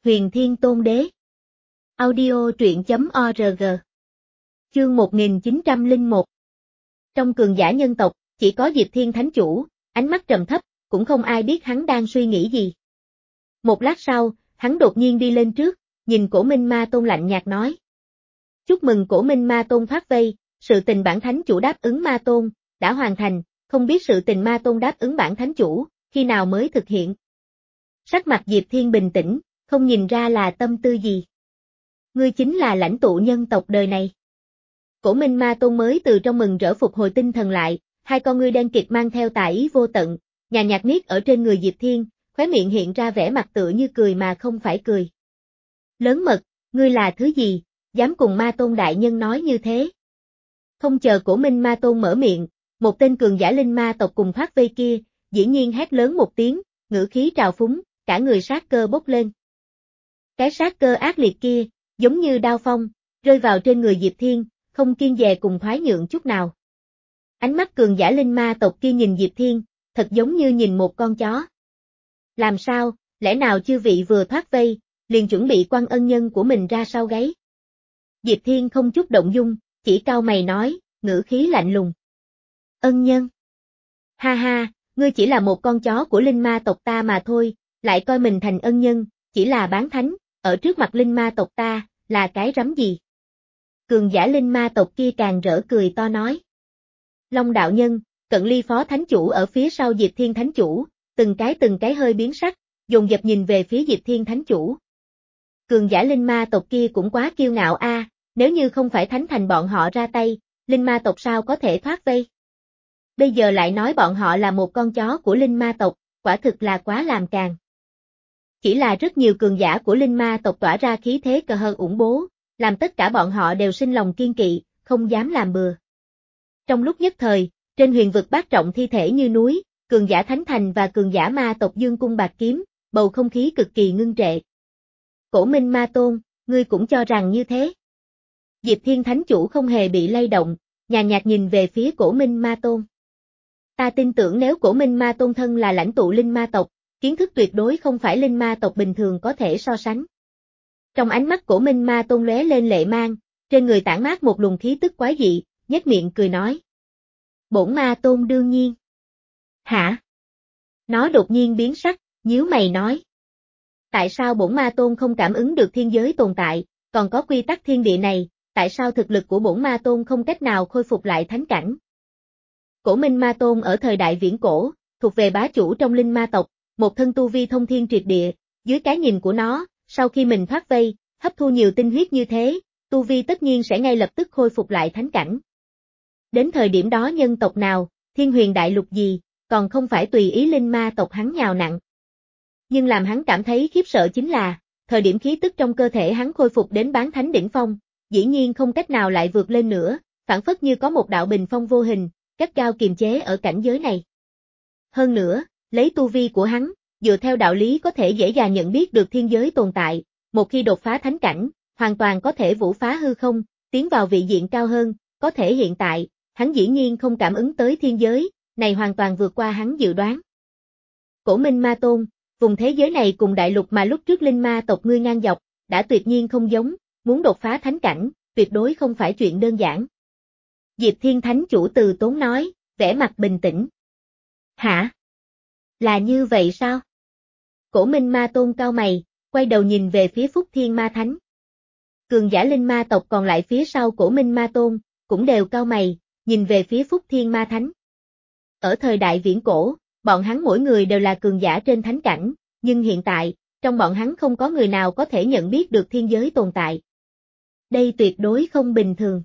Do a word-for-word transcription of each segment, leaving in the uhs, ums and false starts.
Huyền Thiên Tôn Đế. Audio truyện chấm org. Chương một nghìn chín trăm lẻ một. Trong cường giả nhân tộc, chỉ có Diệp Thiên Thánh Chủ, ánh mắt trầm thấp, cũng không ai biết hắn đang suy nghĩ gì. Một lát sau, hắn đột nhiên đi lên trước, nhìn Cổ Minh Ma Tôn lạnh nhạt nói. Chúc mừng Cổ Minh Ma Tôn thoát vây, sự tình bản Thánh Chủ đáp ứng Ma Tôn, đã hoàn thành, không biết sự tình Ma Tôn đáp ứng bản Thánh Chủ, khi nào mới thực hiện. Sắc mặt Diệp Thiên bình tĩnh, không nhìn ra là tâm tư gì. Ngươi chính là lãnh tụ nhân tộc đời này. Cổ Minh Ma Tôn mới từ trong mừng rỡ phục hồi tinh thần lại, hai con ngươi đen kịt mang theo tà ý vô tận, nhàn nhạt miết ở trên người Diệp Thiên, khóe miệng hiện ra vẻ mặt tựa như cười mà không phải cười. Lớn mật, ngươi là thứ gì, dám cùng Ma Tôn đại nhân nói như thế? Không chờ Cổ Minh Ma Tôn mở miệng, một tên cường giả linh ma tộc cùng thoát vây kia, dĩ nhiên hét lớn một tiếng, ngữ khí trào phúng, cả người sát cơ bốc lên. Cái sát cơ ác liệt kia, giống như đao phong, rơi vào trên người Diệp Thiên, không kiêng dè cùng thoái nhượng chút nào. Ánh mắt cường giả linh ma tộc kia nhìn Diệp Thiên, thật giống như nhìn một con chó. Làm sao, lẽ nào chư vị vừa thoát vây, liền chuẩn bị quăng ân nhân của mình ra sau gáy? Diệp Thiên không chút động dung, chỉ cau mày nói, ngữ khí lạnh lùng. Ân nhân? Ha ha, ngươi chỉ là một con chó của linh ma tộc ta mà thôi, lại coi mình thành ân nhân, chỉ là bán thánh, ở trước mặt linh ma tộc ta, là cái rắm gì? Cường giả linh ma tộc kia càng rỡ cười to nói. Long đạo nhân, Cận Ly phó thánh chủ ở phía sau Diệp Thiên thánh chủ, từng cái từng cái hơi biến sắc, dồn dập nhìn về phía Diệp Thiên thánh chủ. Cường giả linh ma tộc kia cũng quá kiêu ngạo a, nếu như không phải thánh thành bọn họ ra tay, linh ma tộc sao có thể thoát vây? Bây giờ lại nói bọn họ là một con chó của linh ma tộc, quả thực là quá làm càn. Chỉ là rất nhiều cường giả của linh ma tộc tỏa ra khí thế cờ hờ ủng bố, làm tất cả bọn họ đều sinh lòng kiên kỵ, không dám làm bừa. Trong lúc nhất thời, trên huyền vực bát trọng thi thể như núi, cường giả thánh thành và cường giả ma tộc dương cung bạc kiếm, bầu không khí cực kỳ ngưng trệ. Cổ Minh Ma Tôn, ngươi cũng cho rằng như thế? Diệp Thiên thánh chủ không hề bị lay động, nhàn nhạt nhìn về phía Cổ Minh Ma Tôn. Ta tin tưởng nếu Cổ Minh Ma Tôn thân là lãnh tụ linh ma tộc, kiến thức tuyệt đối không phải linh ma tộc bình thường có thể so sánh. Trong ánh mắt Cổ Minh Ma Tôn lóe lên lệ mang, trên người tản mát một luồng khí tức quái dị, nhếch miệng cười nói. Bổn Ma Tôn đương nhiên. Hả? Nó đột nhiên biến sắc, nhíu mày nói. Tại sao bổn Ma Tôn không cảm ứng được thiên giới tồn tại, còn có quy tắc thiên địa này, tại sao thực lực của bổn Ma Tôn không cách nào khôi phục lại thánh cảnh? Cổ Minh Ma Tôn ở thời đại viễn cổ, thuộc về bá chủ trong linh ma tộc, một thân tu vi thông thiên triệt địa, dưới cái nhìn của nó, sau khi mình thoát vây, hấp thu nhiều tinh huyết như thế, tu vi tất nhiên sẽ ngay lập tức khôi phục lại thánh cảnh. Đến thời điểm đó nhân tộc nào, thiên huyền đại lục gì, còn không phải tùy ý linh ma tộc hắn nhào nặn. Nhưng làm hắn cảm thấy khiếp sợ chính là, thời điểm khí tức trong cơ thể hắn khôi phục đến bán thánh đỉnh phong, dĩ nhiên không cách nào lại vượt lên nữa, phản phất như có một đạo bình phong vô hình, gắt gao kiềm chế ở cảnh giới này. Hơn nữa, lấy tu vi của hắn, dựa theo đạo lý có thể dễ dàng nhận biết được thiên giới tồn tại, một khi đột phá thánh cảnh, hoàn toàn có thể vũ phá hư không, tiến vào vị diện cao hơn, có thể hiện tại, hắn dĩ nhiên không cảm ứng tới thiên giới, này hoàn toàn vượt qua hắn dự đoán. Cổ Minh Ma Tôn, vùng thế giới này cùng đại lục mà lúc trước linh ma tộc ngươi ngang dọc, đã tuyệt nhiên không giống, muốn đột phá thánh cảnh, tuyệt đối không phải chuyện đơn giản. Diệp Thiên Thánh Chủ từ tốn nói, vẻ mặt bình tĩnh. Hả? Là như vậy sao? Cổ Minh Ma Tôn cau mày, quay đầu nhìn về phía Phúc Thiên Ma Thánh. Cường giả linh ma tộc còn lại phía sau Cổ Minh Ma Tôn, cũng đều cau mày, nhìn về phía Phúc Thiên Ma Thánh. Ở thời đại viễn cổ, bọn hắn mỗi người đều là cường giả trên thánh cảnh, nhưng hiện tại, trong bọn hắn không có người nào có thể nhận biết được thiên giới tồn tại. Đây tuyệt đối không bình thường.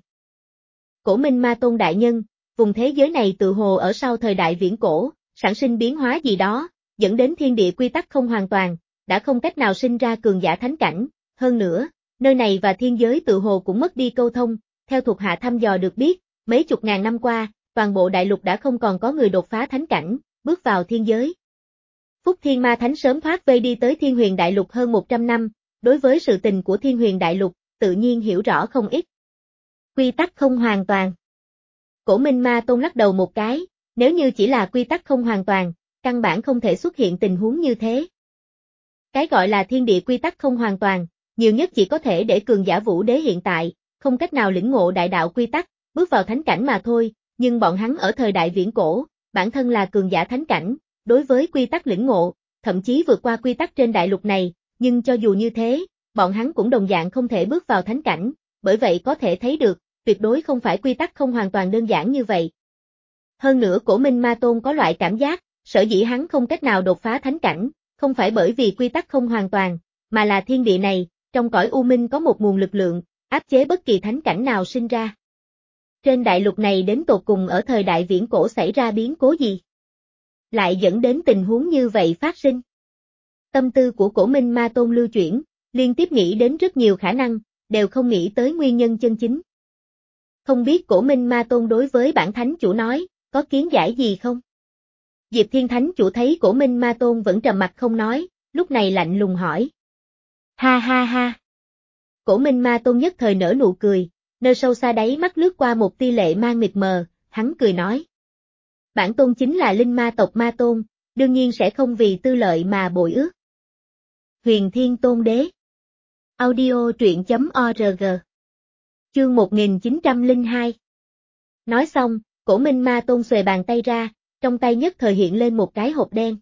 Cổ Minh Ma Tôn đại nhân, vùng thế giới này tự hồ ở sau thời đại viễn cổ, sản sinh biến hóa gì đó, dẫn đến thiên địa quy tắc không hoàn toàn, đã không cách nào sinh ra cường giả thánh cảnh, hơn nữa, nơi này và thiên giới tự hồ cũng mất đi câu thông, theo thuộc hạ thăm dò được biết, mấy chục ngàn năm qua, toàn bộ đại lục đã không còn có người đột phá thánh cảnh, bước vào thiên giới. Phúc Thiên Ma Thánh sớm thoát vây đi tới Thiên Huyền Đại Lục hơn một trăm năm, đối với sự tình của Thiên Huyền Đại Lục, tự nhiên hiểu rõ không ít. Quy tắc không hoàn toàn. Cổ Minh Ma Tôn lắc đầu một cái, nếu như chỉ là quy tắc không hoàn toàn, căn bản không thể xuất hiện tình huống như thế. Cái gọi là thiên địa quy tắc không hoàn toàn, nhiều nhất chỉ có thể để cường giả vũ đế hiện tại, không cách nào lĩnh ngộ đại đạo quy tắc, bước vào thánh cảnh mà thôi, nhưng bọn hắn ở thời đại viễn cổ, bản thân là cường giả thánh cảnh, đối với quy tắc lĩnh ngộ, thậm chí vượt qua quy tắc trên đại lục này, nhưng cho dù như thế, bọn hắn cũng đồng dạng không thể bước vào thánh cảnh, bởi vậy có thể thấy được, tuyệt đối không phải quy tắc không hoàn toàn đơn giản như vậy. Hơn nữa Cổ Minh Ma Tôn có loại cảm giác, sở dĩ hắn không cách nào đột phá thánh cảnh, không phải bởi vì quy tắc không hoàn toàn, mà là thiên địa này, trong cõi u minh có một nguồn lực lượng, áp chế bất kỳ thánh cảnh nào sinh ra. Trên đại lục này đến tột cùng ở thời đại viễn cổ xảy ra biến cố gì? Lại dẫn đến tình huống như vậy phát sinh. Tâm tư của Cổ Minh Ma Tôn lưu chuyển, liên tiếp nghĩ đến rất nhiều khả năng, đều không nghĩ tới nguyên nhân chân chính. Không biết Cổ Minh Ma Tôn đối với bản thánh chủ nói, có kiến giải gì không? Diệp Thiên Thánh chủ thấy Cổ Minh Ma Tôn vẫn trầm mặc không nói, lúc này lạnh lùng hỏi. Ha ha ha. Cổ Minh Ma Tôn nhất thời nở nụ cười, nơi sâu xa đáy mắt lướt qua một tia lệ mang mịt mờ, hắn cười nói. Bản tôn chính là linh ma tộc Ma Tôn, đương nhiên sẽ không vì tư lợi mà bội ước. Huyền Thiên Tôn Đế. Audio truyện chấm org. Chương một nghìn chín trăm lẻ hai. Nói xong, Cổ Minh Ma Tôn xuề bàn tay ra, trong tay nhất thời hiện lên một cái hộp đen.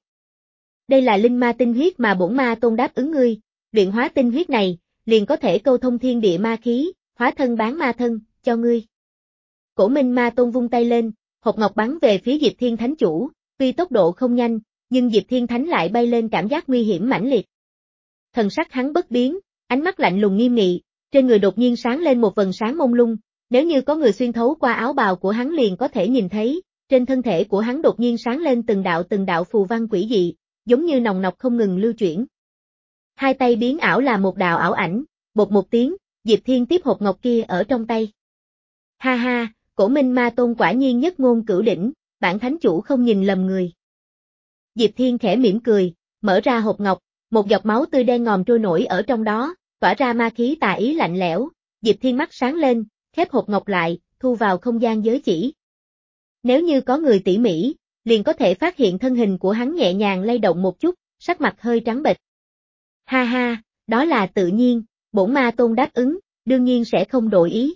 Đây là linh ma tinh huyết mà bổn ma tôn đáp ứng ngươi, luyện hóa tinh huyết này, liền có thể câu thông thiên địa ma khí, hóa thân bán ma thân, cho ngươi. Cổ Minh Ma Tôn vung tay lên, hộp ngọc bắn về phía Diệp Thiên Thánh chủ, tuy tốc độ không nhanh, nhưng Diệp Thiên Thánh lại bay lên cảm giác nguy hiểm mãnh liệt. Thần sắc hắn bất biến, ánh mắt lạnh lùng nghiêm nghị, trên người đột nhiên sáng lên một vầng sáng mông lung, nếu như có người xuyên thấu qua áo bào của hắn liền có thể nhìn thấy, trên thân thể của hắn đột nhiên sáng lên từng đạo từng đạo phù văn quỷ dị, giống như nòng nọc không ngừng lưu chuyển. Hai tay biến ảo là một đạo ảo ảnh, bột một tiếng, Diệp Thiên tiếp hộp ngọc kia ở trong tay. Ha ha, Cổ Minh Ma Tôn quả nhiên nhất ngôn cửu đỉnh, bản thánh chủ không nhìn lầm người. Diệp Thiên khẽ mỉm cười, mở ra hộp ngọc, một giọt máu tươi đen ngòm trôi nổi ở trong đó, tỏa ra ma khí tà ý lạnh lẽo, Diệp Thiên mắt sáng lên, khép hộp ngọc lại, thu vào không gian giới chỉ. Nếu như có người tỉ mỉ, liền có thể phát hiện thân hình của hắn nhẹ nhàng lay động một chút, sắc mặt hơi trắng bệch. Ha ha, đó là tự nhiên, bổn Ma Tôn đáp ứng, đương nhiên sẽ không đổi ý.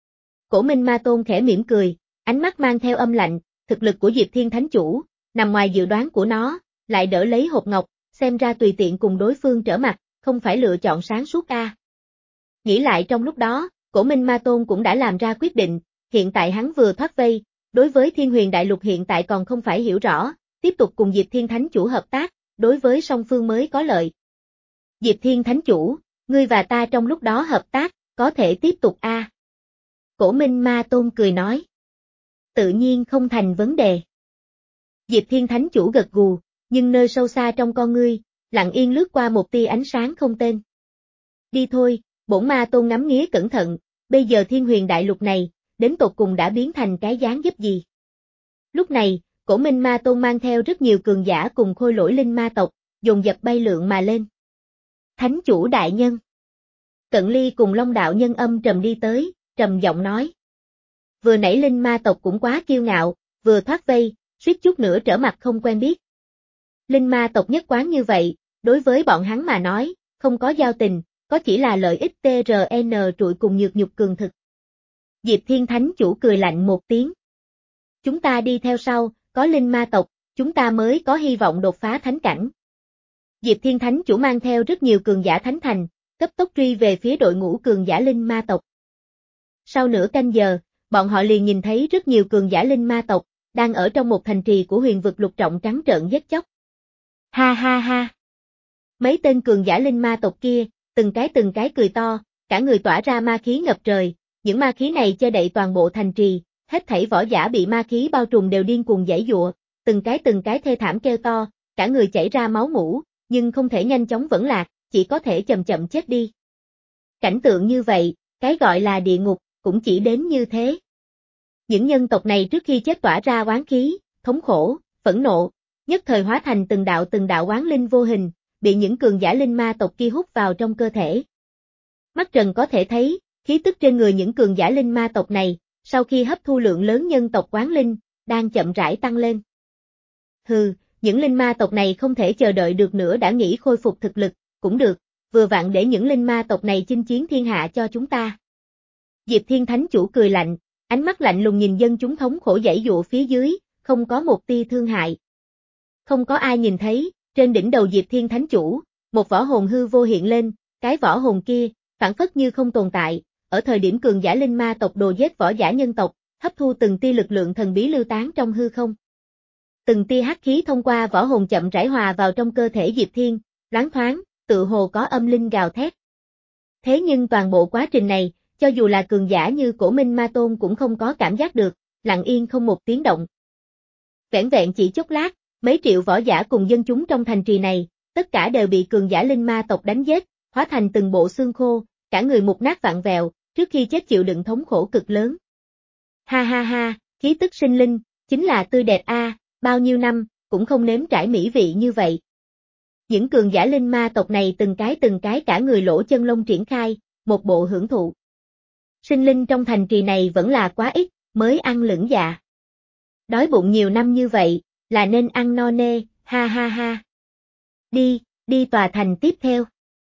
Cổ Minh Ma Tôn khẽ mỉm cười, ánh mắt mang theo âm lạnh, thực lực của Diệp Thiên Thánh chủ, nằm ngoài dự đoán của nó, lại đỡ lấy hộp ngọc, xem ra tùy tiện cùng đối phương trở mặt, không phải lựa chọn sáng suốt a. À. Nghĩ lại trong lúc đó, Cổ Minh Ma Tôn cũng đã làm ra quyết định, hiện tại hắn vừa thoát vây, đối với Thiên Huyền Đại Lục hiện tại còn không phải hiểu rõ, tiếp tục cùng Diệp Thiên Thánh chủ hợp tác, đối với song phương mới có lợi. Diệp Thiên Thánh chủ, ngươi và ta trong lúc đó hợp tác, có thể tiếp tục a. À. Cổ Minh Ma Tôn cười nói. Tự nhiên không thành vấn đề. Diệp Thiên Thánh chủ gật gù, nhưng nơi sâu xa trong con ngươi, lặng yên lướt qua một tia ánh sáng không tên. Đi thôi, bổn Ma Tôn ngắm nghía cẩn thận, bây giờ Thiên Huyền Đại Lục này, đến tột cùng đã biến thành cái dáng dấp gì. Lúc này, Cổ Minh Ma Tôn mang theo rất nhiều cường giả cùng khôi lỗi linh ma tộc, dồn dập bay lượn mà lên. Thánh chủ đại nhân. Cận Ly cùng Long đạo nhân âm trầm đi tới, trầm giọng nói. Vừa nãy linh ma tộc cũng quá kiêu ngạo, vừa thoát vây, suýt chút nữa trở mặt không quen biết. Linh ma tộc nhất quán như vậy, đối với bọn hắn mà nói, không có giao tình, có chỉ là lợi ích tê rờ en trụi cùng nhược nhục cường thực. Diệp Thiên Thánh chủ cười lạnh một tiếng. Chúng ta đi theo sau, có linh ma tộc, chúng ta mới có hy vọng đột phá thánh cảnh. Diệp Thiên Thánh chủ mang theo rất nhiều cường giả thánh thành, cấp tốc truy về phía đội ngũ cường giả linh ma tộc. Sau nửa canh giờ, bọn họ liền nhìn thấy rất nhiều cường giả linh ma tộc, đang ở trong một thành trì của huyền vực lục trọng trắng trợn giết chóc. Ha ha ha. Mấy tên cường giả linh ma tộc kia, từng cái từng cái cười to, cả người tỏa ra ma khí ngập trời, những ma khí này che đậy toàn bộ thành trì, hết thảy võ giả bị ma khí bao trùm đều điên cuồng giãy giụa, từng cái từng cái thê thảm kêu to, cả người chảy ra máu mủ, nhưng không thể nhanh chóng vẫn lạc, chỉ có thể chậm chậm chết đi. Cảnh tượng như vậy, cái gọi là địa ngục, cũng chỉ đến như thế. Những nhân tộc này trước khi chết tỏa ra oán khí, thống khổ, phẫn nộ, nhất thời hóa thành từng đạo từng đạo oán linh vô hình, bị những cường giả linh ma tộc kia hút vào trong cơ thể. Mắt trần có thể thấy, khí tức trên người những cường giả linh ma tộc này, sau khi hấp thu lượng lớn nhân tộc oán linh, đang chậm rãi tăng lên. Hừ, những linh ma tộc này không thể chờ đợi được nữa đã nghĩ khôi phục thực lực, cũng được, vừa vặn để những linh ma tộc này chinh chiến thiên hạ cho chúng ta. Diệp Thiên Thánh Chủ cười lạnh, ánh mắt lạnh lùng nhìn dân chúng thống khổ giãy giụa phía dưới, không có một tia thương hại. Không có ai nhìn thấy, trên đỉnh đầu Diệp Thiên Thánh Chủ, một võ hồn hư vô hiện lên, cái võ hồn kia, phản phất như không tồn tại, ở thời điểm cường giả linh ma tộc đồ giết võ giả nhân tộc, hấp thu từng tia lực lượng thần bí lưu tán trong hư không. Từng tia hắc khí thông qua võ hồn chậm rãi hòa vào trong cơ thể Diệp Thiên, loáng thoáng, tự hồ có âm linh gào thét. Thế nhưng toàn bộ quá trình này, cho dù là cường giả như Cổ Minh Ma Tôn cũng không có cảm giác được, lặng yên không một tiếng động. Vẻn vẹn chỉ chốc lát, mấy triệu võ giả cùng dân chúng trong thành trì này, tất cả đều bị cường giả linh ma tộc đánh giết, hóa thành từng bộ xương khô, cả người mục nát vặn vẹo, trước khi chết chịu đựng thống khổ cực lớn. Ha ha ha, khí tức sinh linh, chính là tươi đẹp a, à, bao nhiêu năm, cũng không nếm trải mỹ vị như vậy. Những cường giả linh ma tộc này từng cái từng cái cả người lỗ chân lông triển khai, một bộ hưởng thụ. Sinh linh trong thành trì này vẫn là quá ít, mới ăn lửng dạ. Đói bụng nhiều năm như vậy, là nên ăn no nê, ha ha ha. Đi, đi tòa thành tiếp theo.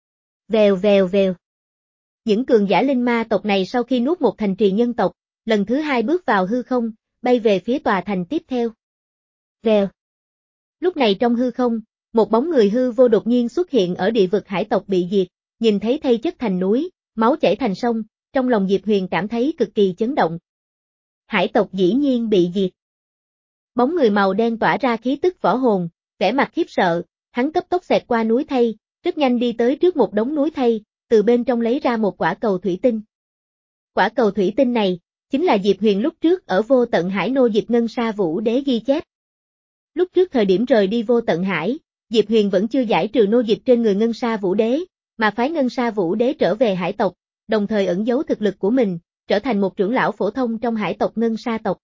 Vèo vèo vèo. Những cường giả linh ma tộc này sau khi nuốt một thành trì nhân tộc, lần thứ hai bước vào hư không, bay về phía tòa thành tiếp theo. Vèo. Lúc này trong hư không, một bóng người hư vô đột nhiên xuất hiện ở địa vực hải tộc bị diệt, nhìn thấy thây chất thành núi, máu chảy thành sông, trong lòng Diệp Huyền cảm thấy cực kỳ chấn động. Hải tộc dĩ nhiên bị diệt. Bóng người màu đen tỏa ra khí tức võ hồn, vẻ mặt khiếp sợ, hắn cấp tốc xẹt qua núi thây, rất nhanh đi tới trước một đống núi thây, từ bên trong lấy ra một quả cầu thủy tinh. Quả cầu thủy tinh này, chính là Diệp Huyền lúc trước ở Vô Tận Hải nô dịch Ngân Sa Vũ Đế ghi chép. Lúc trước thời điểm rời đi Vô Tận Hải, Diệp Huyền vẫn chưa giải trừ nô dịch trên người Ngân Sa Vũ Đế, mà phái Ngân Sa Vũ Đế trở về hải tộc, đồng thời ẩn giấu thực lực của mình, trở thành một trưởng lão phổ thông trong hải tộc Ngân Sa tộc.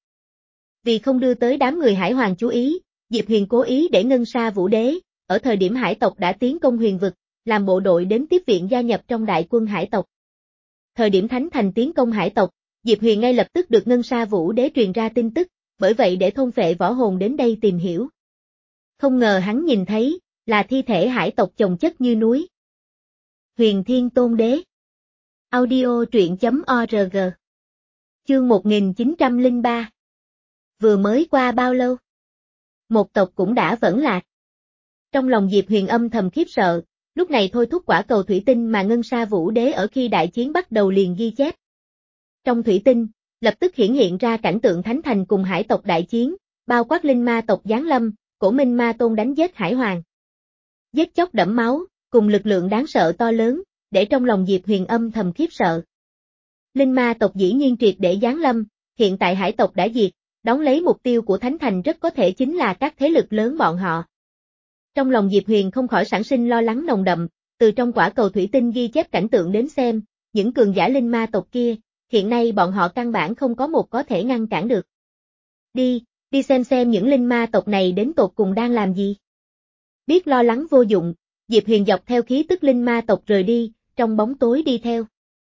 Vì không đưa tới đám người hải hoàng chú ý, Diệp Huyền cố ý để Ngân Sa Vũ Đế, ở thời điểm hải tộc đã tiến công huyền vực, làm bộ đội đến tiếp viện gia nhập trong đại quân hải tộc. Thời điểm Thánh Thành tiến công hải tộc, Diệp Huyền ngay lập tức được Ngân Sa Vũ Đế truyền ra tin tức, bởi vậy để thôn phệ võ hồn đến đây tìm hiểu. Không ngờ hắn nhìn thấy, là thi thể hải tộc chồng chất như núi. Huyền Thiên Tôn Đế. Audio truyện chấm org. Chương một nghìn chín trăm lẻ ba. Vừa mới qua bao lâu? Một tộc cũng đã vẫn lạc. Trong lòng Diệp Huyền âm thầm khiếp sợ, lúc này thôi thúc quả cầu thủy tinh mà Ngân Sa Vũ Đế ở khi đại chiến bắt đầu liền ghi chép. Trong thủy tinh, lập tức hiển hiện ra cảnh tượng Thánh Thành cùng hải tộc đại chiến, bao quát linh ma tộc giáng lâm, Cổ Minh Ma Tôn đánh giết hải hoàng. Giết chóc đẫm máu, cùng lực lượng đáng sợ to lớn, để trong lòng Diệp Huyền âm thầm khiếp sợ. Linh ma tộc dĩ nhiên triệt để giáng lâm, hiện tại hải tộc đã diệt, đón lấy mục tiêu của Thánh Thành rất có thể chính là các thế lực lớn bọn họ. Trong lòng Diệp Huyền không khỏi sản sinh lo lắng nồng đậm, từ trong quả cầu thủy tinh ghi chép cảnh tượng đến xem, những cường giả linh ma tộc kia, hiện nay bọn họ căn bản không có một có thể ngăn cản được. Đi, đi xem xem những linh ma tộc này đến tột cùng đang làm gì. Biết lo lắng vô dụng, Diệp Huyền dọc theo khí tức linh ma tộc rời đi, trong bóng tối đi theo.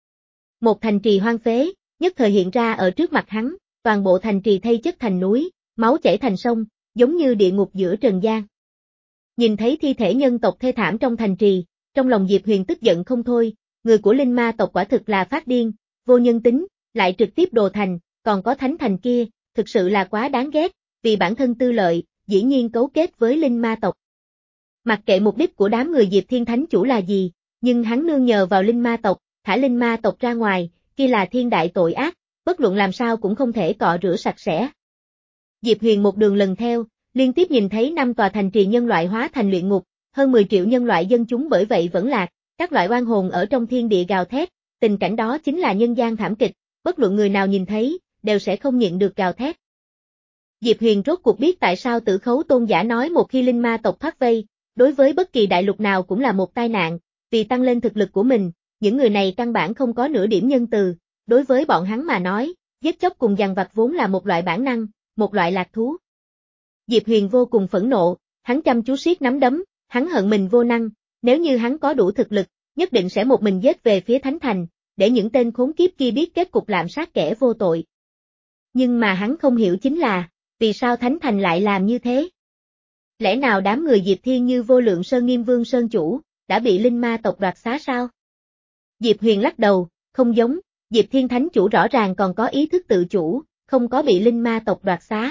Một thành trì hoang phế, nhất thời hiện ra ở trước mặt hắn, toàn bộ thành trì thây chất thành núi, máu chảy thành sông, giống như địa ngục giữa trần gian. Nhìn thấy thi thể nhân tộc thê thảm trong thành trì, trong lòng Diệp Huyền tức giận không thôi, người của linh ma tộc quả thực là phát điên, vô nhân tính, lại trực tiếp đồ thành, còn có Thánh Thành kia, thực sự là quá đáng ghét, vì bản thân tư lợi, dĩ nhiên cấu kết với linh ma tộc. Mặc kệ mục đích của đám người Diệp Thiên Thánh Chủ là gì, nhưng hắn nương nhờ vào linh ma tộc, thả linh ma tộc ra ngoài, kia là thiên đại tội ác, bất luận làm sao cũng không thể cọ rửa sạch sẽ. Diệp Huyền một đường lần theo, liên tiếp nhìn thấy năm tòa thành trì nhân loại hóa thành luyện ngục, hơn mười triệu nhân loại dân chúng bởi vậy vẫn lạc, các loại oan hồn ở trong thiên địa gào thét, tình cảnh đó chính là nhân gian thảm kịch, bất luận người nào nhìn thấy, đều sẽ không nhịn được gào thét. Diệp Huyền rốt cuộc biết tại sao Tử Khấu Tôn giả nói một khi linh ma tộc thoát vây, đối với bất kỳ đại lục nào cũng là một tai nạn, vì tăng lên thực lực của mình, những người này căn bản không có nửa điểm nhân từ, đối với bọn hắn mà nói, giết chóc cùng giằng vặt vốn là một loại bản năng, một loại lạc thú. Diệp Huyền vô cùng phẫn nộ, hắn chăm chú siết nắm đấm, hắn hận mình vô năng, nếu như hắn có đủ thực lực, nhất định sẽ một mình giết về phía Thánh Thành, để những tên khốn kiếp kia biết kết cục lạm sát kẻ vô tội. Nhưng mà hắn không hiểu chính là, vì sao Thánh Thành lại làm như thế? Lẽ nào đám người Diệp Thiên như Vô Lượng Sơn Nghiêm Vương Sơn Chủ, đã bị linh ma tộc đoạt xá sao? Diệp Huyền lắc đầu, không giống, Diệp Thiên Thánh Chủ rõ ràng còn có ý thức tự chủ, không có bị linh ma tộc đoạt xá.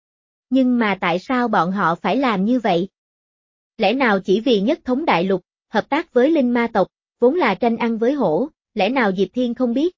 Nhưng mà tại sao bọn họ phải làm như vậy? Lẽ nào chỉ vì nhất thống đại lục, hợp tác với linh ma tộc, vốn là tranh ăn với hổ, lẽ nào Diệp Thiên không biết?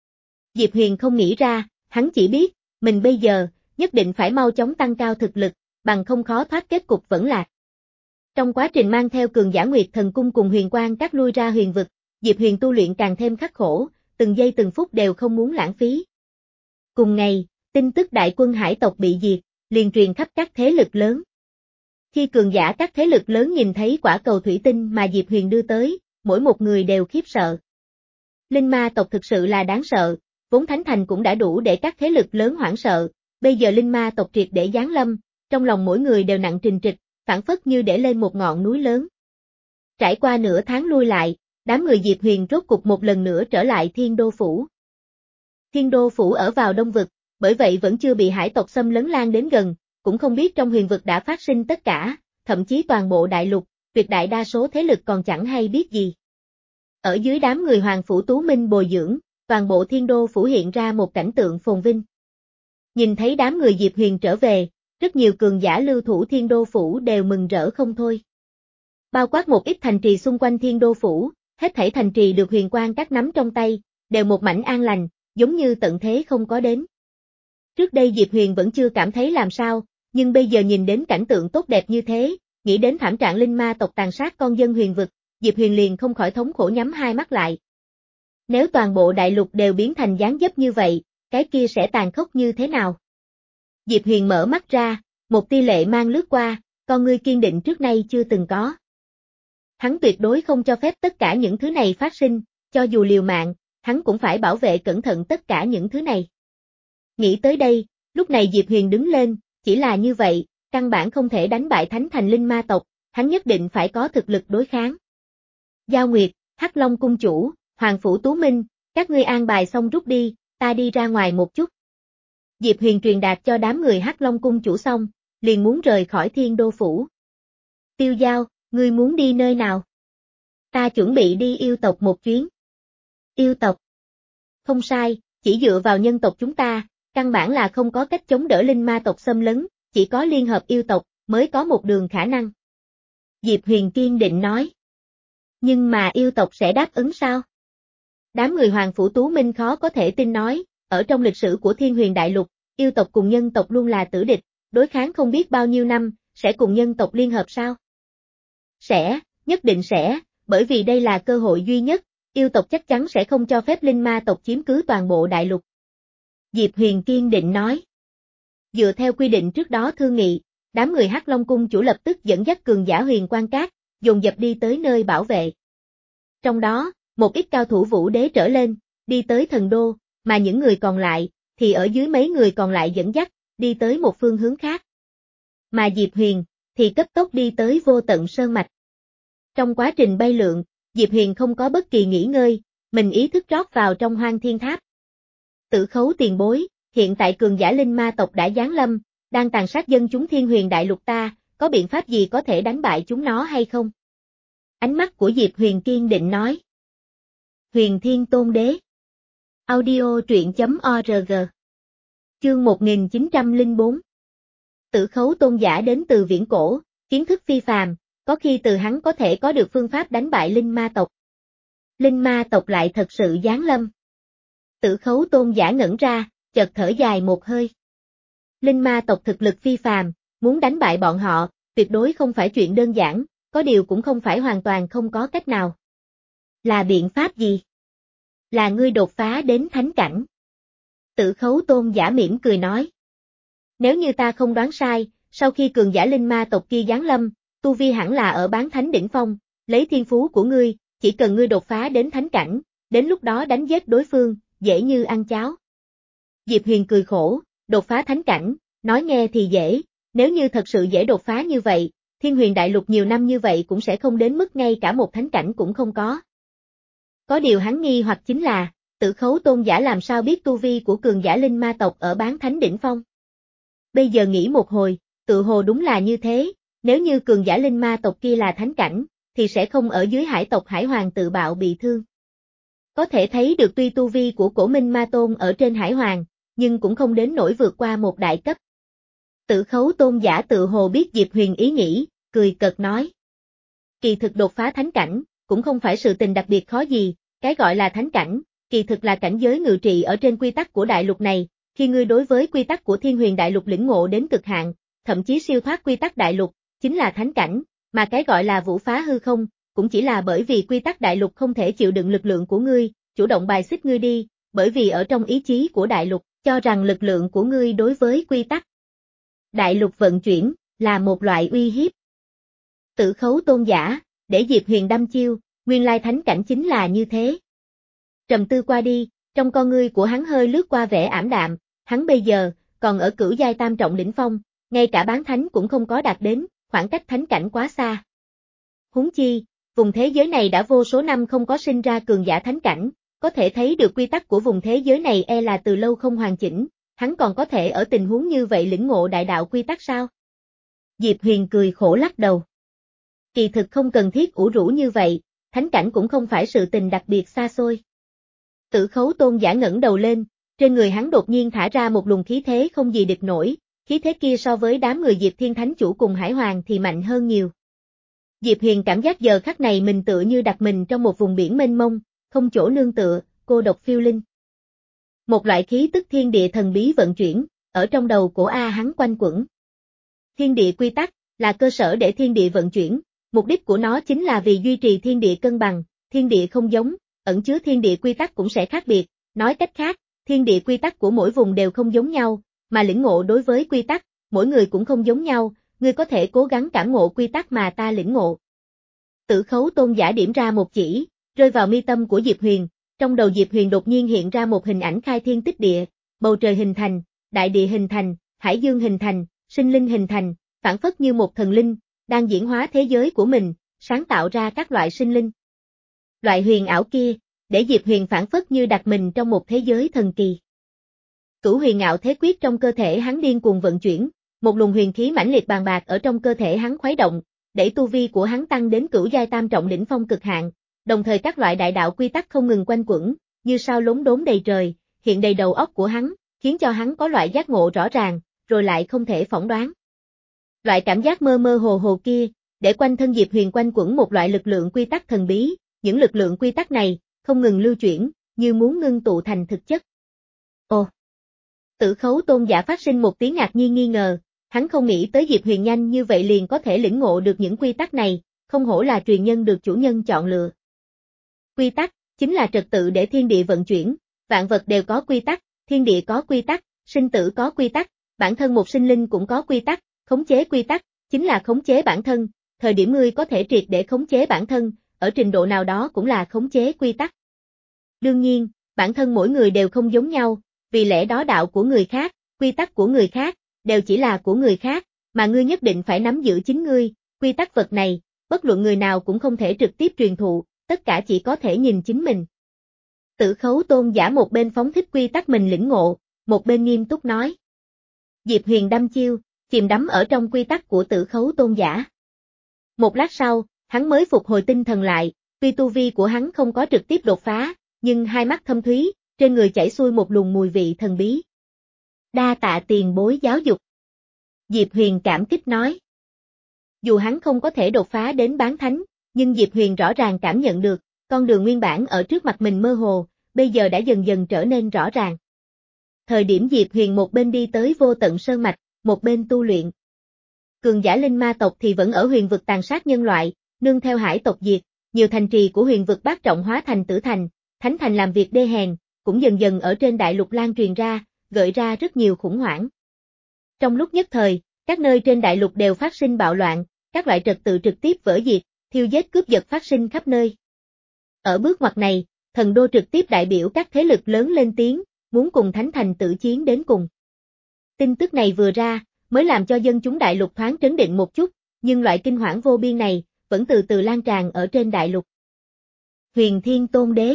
Diệp Huyền không nghĩ ra, hắn chỉ biết, mình bây giờ, nhất định phải mau chóng tăng cao thực lực, bằng không khó thoát kết cục vẫn lạc. Trong quá trình mang theo cường giả Nguyệt Thần Cung cùng Huyền Quang Các lui ra huyền vực, Diệp Huyền tu luyện càng thêm khắc khổ, từng giây từng phút đều không muốn lãng phí. Cùng ngày, tin tức đại quân hải tộc bị diệt, liền truyền khắp các thế lực lớn. Khi cường giả các thế lực lớn nhìn thấy quả cầu thủy tinh mà Diệp Huyền đưa tới, mỗi một người đều khiếp sợ. Linh ma tộc thực sự là đáng sợ, vốn Thánh Thành cũng đã đủ để các thế lực lớn hoảng sợ, bây giờ linh ma tộc triệt để giáng lâm, trong lòng mỗi người đều nặng trình trịch, phảng phất như để lên một ngọn núi lớn. Trải qua nửa tháng lui lại, đám người Diệp Huyền rốt cục một lần nữa trở lại Thiên Đô Phủ. Thiên Đô Phủ ở vào Đông Vực, bởi vậy vẫn chưa bị hải tộc xâm lấn lan đến gần, cũng không biết trong huyền vực đã phát sinh tất cả, thậm chí toàn bộ đại lục, tuyệt đại đa số thế lực còn chẳng hay biết gì. Ở dưới đám người Hoàng Phủ Tú Minh bồi dưỡng, toàn bộ Thiên Đô Phủ hiện ra một cảnh tượng phồn vinh. Nhìn thấy đám người Diệp Huyền trở về, rất nhiều cường giả lưu thủ Thiên Đô Phủ đều mừng rỡ không thôi. Bao quát một ít thành trì xung quanh Thiên Đô Phủ, hết thảy thành trì được Huyền Quang Các nắm trong tay, đều một mảnh an lành, giống như tận thế không có đến. Trước đây Diệp Huyền vẫn chưa cảm thấy làm sao, nhưng bây giờ nhìn đến cảnh tượng tốt đẹp như thế, nghĩ đến thảm trạng linh ma tộc tàn sát con dân huyền vực, Diệp Huyền liền không khỏi thống khổ nhắm hai mắt lại. Nếu toàn bộ đại lục đều biến thành dáng dấp như vậy, cái kia sẽ tàn khốc như thế nào? Diệp Huyền mở mắt ra, một tia lệ mang lướt qua, con ngươi kiên định trước nay chưa từng có. Hắn tuyệt đối không cho phép tất cả những thứ này phát sinh, cho dù liều mạng, hắn cũng phải bảo vệ cẩn thận tất cả những thứ này. Nghĩ tới đây, lúc này Diệp Huyền đứng lên, chỉ là như vậy, căn bản không thể đánh bại Thánh Thành linh ma tộc, hắn nhất định phải có thực lực đối kháng. Giao Nguyệt, Hắc Long Cung Chủ, Hoàng Phủ Tú Minh, các ngươi an bài xong rút đi, ta đi ra ngoài một chút. Diệp Huyền truyền đạt cho đám người Hắc Long Cung Chủ xong, liền muốn rời khỏi Thiên Đô Phủ. Tiêu Giao, ngươi muốn đi nơi nào? Ta chuẩn bị đi yêu tộc một chuyến. Yêu tộc? Không sai, chỉ dựa vào nhân tộc chúng ta, căn bản là không có cách chống đỡ linh ma tộc xâm lấn, chỉ có liên hợp yêu tộc mới có một đường khả năng. Diệp Huyền kiên định nói. Nhưng mà yêu tộc sẽ đáp ứng sao? Đám người Hoàng Phủ Tú Minh khó có thể tin nói, ở trong lịch sử của Thiên Huyền Đại Lục, yêu tộc cùng nhân tộc luôn là tử địch, đối kháng không biết bao nhiêu năm, sẽ cùng nhân tộc liên hợp sao? Sẽ, nhất định sẽ, bởi vì đây là cơ hội duy nhất, yêu tộc chắc chắn sẽ không cho phép linh ma tộc chiếm cứ toàn bộ đại lục. Diệp Huyền kiên định nói. Dựa theo quy định trước đó thương nghị, đám người Hắc Long Cung Chủ lập tức dẫn dắt cường giả Huyền Quang Các, dồn dập đi tới nơi bảo vệ. Trong đó, một ít cao thủ vũ đế trở lên, đi tới thần đô, mà những người còn lại, thì ở dưới mấy người còn lại dẫn dắt, đi tới một phương hướng khác. Mà Diệp Huyền, thì cấp tốc đi tới Vô Tận Sơn Mạch. Trong quá trình bay lượn, Diệp Huyền không có bất kỳ nghỉ ngơi, mình ý thức rót vào trong Hoang Thiên Tháp. Tử Khấu tiền bối, hiện tại cường giả linh ma tộc đã giáng lâm, đang tàn sát dân chúng Thiên Huyền Đại Lục ta, có biện pháp gì có thể đánh bại chúng nó hay không? Ánh mắt của Diệp Huyền kiên định nói. Huyền Thiên Tôn Đế. Audio truyện chấm org. Chương một nghìn chín trăm lẻ bốn. Tử Khấu tôn giả đến từ viễn cổ, kiến thức phi phàm, có khi từ hắn có thể có được phương pháp đánh bại linh ma tộc. Linh ma tộc lại thật sự giáng lâm. Tử Khấu tôn giả ngẩn ra, chợt thở dài một hơi. Linh ma tộc thực lực phi phàm, muốn đánh bại bọn họ, tuyệt đối không phải chuyện đơn giản, có điều cũng không phải hoàn toàn không có cách nào. Là biện pháp gì? Là ngươi đột phá đến thánh cảnh. Tử Khấu tôn giả mỉm cười nói. Nếu như ta không đoán sai, sau khi cường giả linh ma tộc kia giáng lâm, tu vi hẳn là ở bán thánh đỉnh phong, lấy thiên phú của ngươi, chỉ cần ngươi đột phá đến thánh cảnh, đến lúc đó đánh giết đối phương, dễ như ăn cháo. Diệp Huyền cười khổ, đột phá thánh cảnh, nói nghe thì dễ, nếu như thật sự dễ đột phá như vậy, Thiên Huyền Đại Lục nhiều năm như vậy cũng sẽ không đến mức ngay cả một thánh cảnh cũng không có. Có điều hắn nghi hoặc chính là, Tử Khấu tôn giả làm sao biết tu vi của cường giả linh ma tộc ở bán thánh đỉnh phong. Bây giờ nghĩ một hồi, tự hồ đúng là như thế, nếu như cường giả linh ma tộc kia là thánh cảnh, thì sẽ không ở dưới hải tộc Hải Hoàng tự bạo bị thương. Có thể thấy được tuy tu vi của Cổ Minh Ma Tôn ở trên Hải Hoàng, nhưng cũng không đến nỗi vượt qua một đại cấp. Tử Khấu Tôn giả tự hồ biết Diệp Huyền ý nghĩ, cười cợt nói. Kỳ thực đột phá thánh cảnh, cũng không phải sự tình đặc biệt khó gì, cái gọi là thánh cảnh, kỳ thực là cảnh giới ngự trị ở trên quy tắc của đại lục này, khi ngươi đối với quy tắc của Thiên Huyền đại lục lĩnh ngộ đến cực hạn, thậm chí siêu thoát quy tắc đại lục, chính là thánh cảnh, mà cái gọi là vũ phá hư không, cũng chỉ là bởi vì quy tắc đại lục không thể chịu đựng lực lượng của ngươi, chủ động bài xích ngươi đi, bởi vì ở trong ý chí của đại lục, cho rằng lực lượng của ngươi đối với quy tắc đại lục vận chuyển, là một loại uy hiếp. Tử Khấu Tôn giả, để Diệp Huyền đăm chiêu, nguyên lai thánh cảnh chính là như thế. Trầm tư qua đi, trong con ngươi của hắn hơi lướt qua vẻ ảm đạm, hắn bây giờ, còn ở cửu giai tam trọng đỉnh phong, ngay cả bán thánh cũng không có đạt đến, khoảng cách thánh cảnh quá xa. Huống chi, vùng thế giới này đã vô số năm không có sinh ra cường giả thánh cảnh, có thể thấy được quy tắc của vùng thế giới này e là từ lâu không hoàn chỉnh, hắn còn có thể ở tình huống như vậy lĩnh ngộ đại đạo quy tắc sao? Diệp Huyền cười khổ lắc đầu. Kỳ thực không cần thiết ủ rũ như vậy, thánh cảnh cũng không phải sự tình đặc biệt xa xôi. Tử Khấu Tôn giả ngẩng đầu lên, trên người hắn đột nhiên thả ra một luồng khí thế không gì địch nổi, khí thế kia so với đám người Diệp Thiên Thánh Chủ cùng Hải Hoàng thì mạnh hơn nhiều. Diệp Huyền cảm giác giờ khắc này mình tựa như đặt mình trong một vùng biển mênh mông, không chỗ nương tựa, cô độc phiêu linh. Một loại khí tức thiên địa thần bí vận chuyển, ở trong đầu của A hắn quanh quẩn. Thiên địa quy tắc, là cơ sở để thiên địa vận chuyển, mục đích của nó chính là vì duy trì thiên địa cân bằng, thiên địa không giống, ẩn chứa thiên địa quy tắc cũng sẽ khác biệt, nói cách khác, thiên địa quy tắc của mỗi vùng đều không giống nhau, mà lĩnh ngộ đối với quy tắc, mỗi người cũng không giống nhau, ngươi có thể cố gắng cảm ngộ quy tắc mà ta lĩnh ngộ. Tử Khấu Tôn giả điểm ra một chỉ, rơi vào mi tâm của Diệp Huyền, trong đầu Diệp Huyền đột nhiên hiện ra một hình ảnh khai thiên tích địa, bầu trời hình thành, đại địa hình thành, hải dương hình thành, sinh linh hình thành, phản phất như một thần linh, đang diễn hóa thế giới của mình, sáng tạo ra các loại sinh linh. Loại huyền ảo kia, để Diệp Huyền phản phất như đặt mình trong một thế giới thần kỳ. Cửu huyền ảo thế quyết trong cơ thể hắn điên cuồng vận chuyển, một luồng huyền khí mãnh liệt bàn bạc ở trong cơ thể hắn khuấy động, để tu vi của hắn tăng đến cửu giai tam trọng đỉnh phong cực hạn, đồng thời các loại đại đạo quy tắc không ngừng quanh quẩn, như sao lốm đốm đầy trời, hiện đầy đầu óc của hắn, khiến cho hắn có loại giác ngộ rõ ràng, rồi lại không thể phỏng đoán. Loại cảm giác mơ mơ hồ hồ kia, để quanh thân Diệp Huyền quanh quẩn một loại lực lượng quy tắc thần bí, những lực lượng quy tắc này, không ngừng lưu chuyển, như muốn ngưng tụ thành thực chất. Ồ! Tử Khấu Tôn giả phát sinh một tiếng ngạc nhiên nghi ngờ, hắn không nghĩ tới Diệp Huyền nhanh như vậy liền có thể lĩnh ngộ được những quy tắc này, không hổ là truyền nhân được chủ nhân chọn lựa. Quy tắc, chính là trật tự để thiên địa vận chuyển, vạn vật đều có quy tắc, thiên địa có quy tắc, sinh tử có quy tắc, bản thân một sinh linh cũng có quy tắc, khống chế quy tắc, chính là khống chế bản thân, thời điểm ngươi có thể triệt để khống chế bản thân, ở trình độ nào đó cũng là khống chế quy tắc. Đương nhiên, bản thân mỗi người đều không giống nhau, vì lẽ đó đạo của người khác, quy tắc của người khác, đều chỉ là của người khác, mà ngươi nhất định phải nắm giữ chính ngươi, quy tắc vật này, bất luận người nào cũng không thể trực tiếp truyền thụ, tất cả chỉ có thể nhìn chính mình. Tử Khấu Tôn giả một bên phóng thích quy tắc mình lĩnh ngộ, một bên nghiêm túc nói. Diệp Huyền đăm chiêu, chìm đắm ở trong quy tắc của Tử Khấu Tôn giả. Một lát sau, hắn mới phục hồi tinh thần lại, tuy tu vi của hắn không có trực tiếp đột phá, nhưng hai mắt thâm thúy, trên người chảy xuôi một luồng mùi vị thần bí. Đa tạ tiền bối giáo dục. Diệp Huyền cảm kích nói. Dù hắn không có thể đột phá đến bán thánh, nhưng Diệp Huyền rõ ràng cảm nhận được, con đường nguyên bản ở trước mặt mình mơ hồ, bây giờ đã dần dần trở nên rõ ràng. Thời điểm Diệp Huyền một bên đi tới vô tận sơn mạch, một bên tu luyện. Cường giả linh ma tộc thì vẫn ở huyền vực tàn sát nhân loại, nương theo hải tộc diệt, nhiều thành trì của huyền vực bát trọng hóa thành tử thành, thánh thành làm việc đê hèn, cũng dần dần ở trên đại lục lan truyền ra, gợi ra rất nhiều khủng hoảng. Trong lúc nhất thời, các nơi trên đại lục đều phát sinh bạo loạn, các loại trật tự trực tiếp vỡ diệt, thiêu giết cướp giật phát sinh khắp nơi. Ở bước ngoặt này, thần đô trực tiếp đại biểu các thế lực lớn lên tiếng, muốn cùng thánh thành tử chiến đến cùng. Tin tức này vừa ra, mới làm cho dân chúng đại lục thoáng trấn định một chút, nhưng loại kinh hoảng vô biên này, vẫn từ từ lan tràn ở trên đại lục. Huyền Thiên Tôn Đế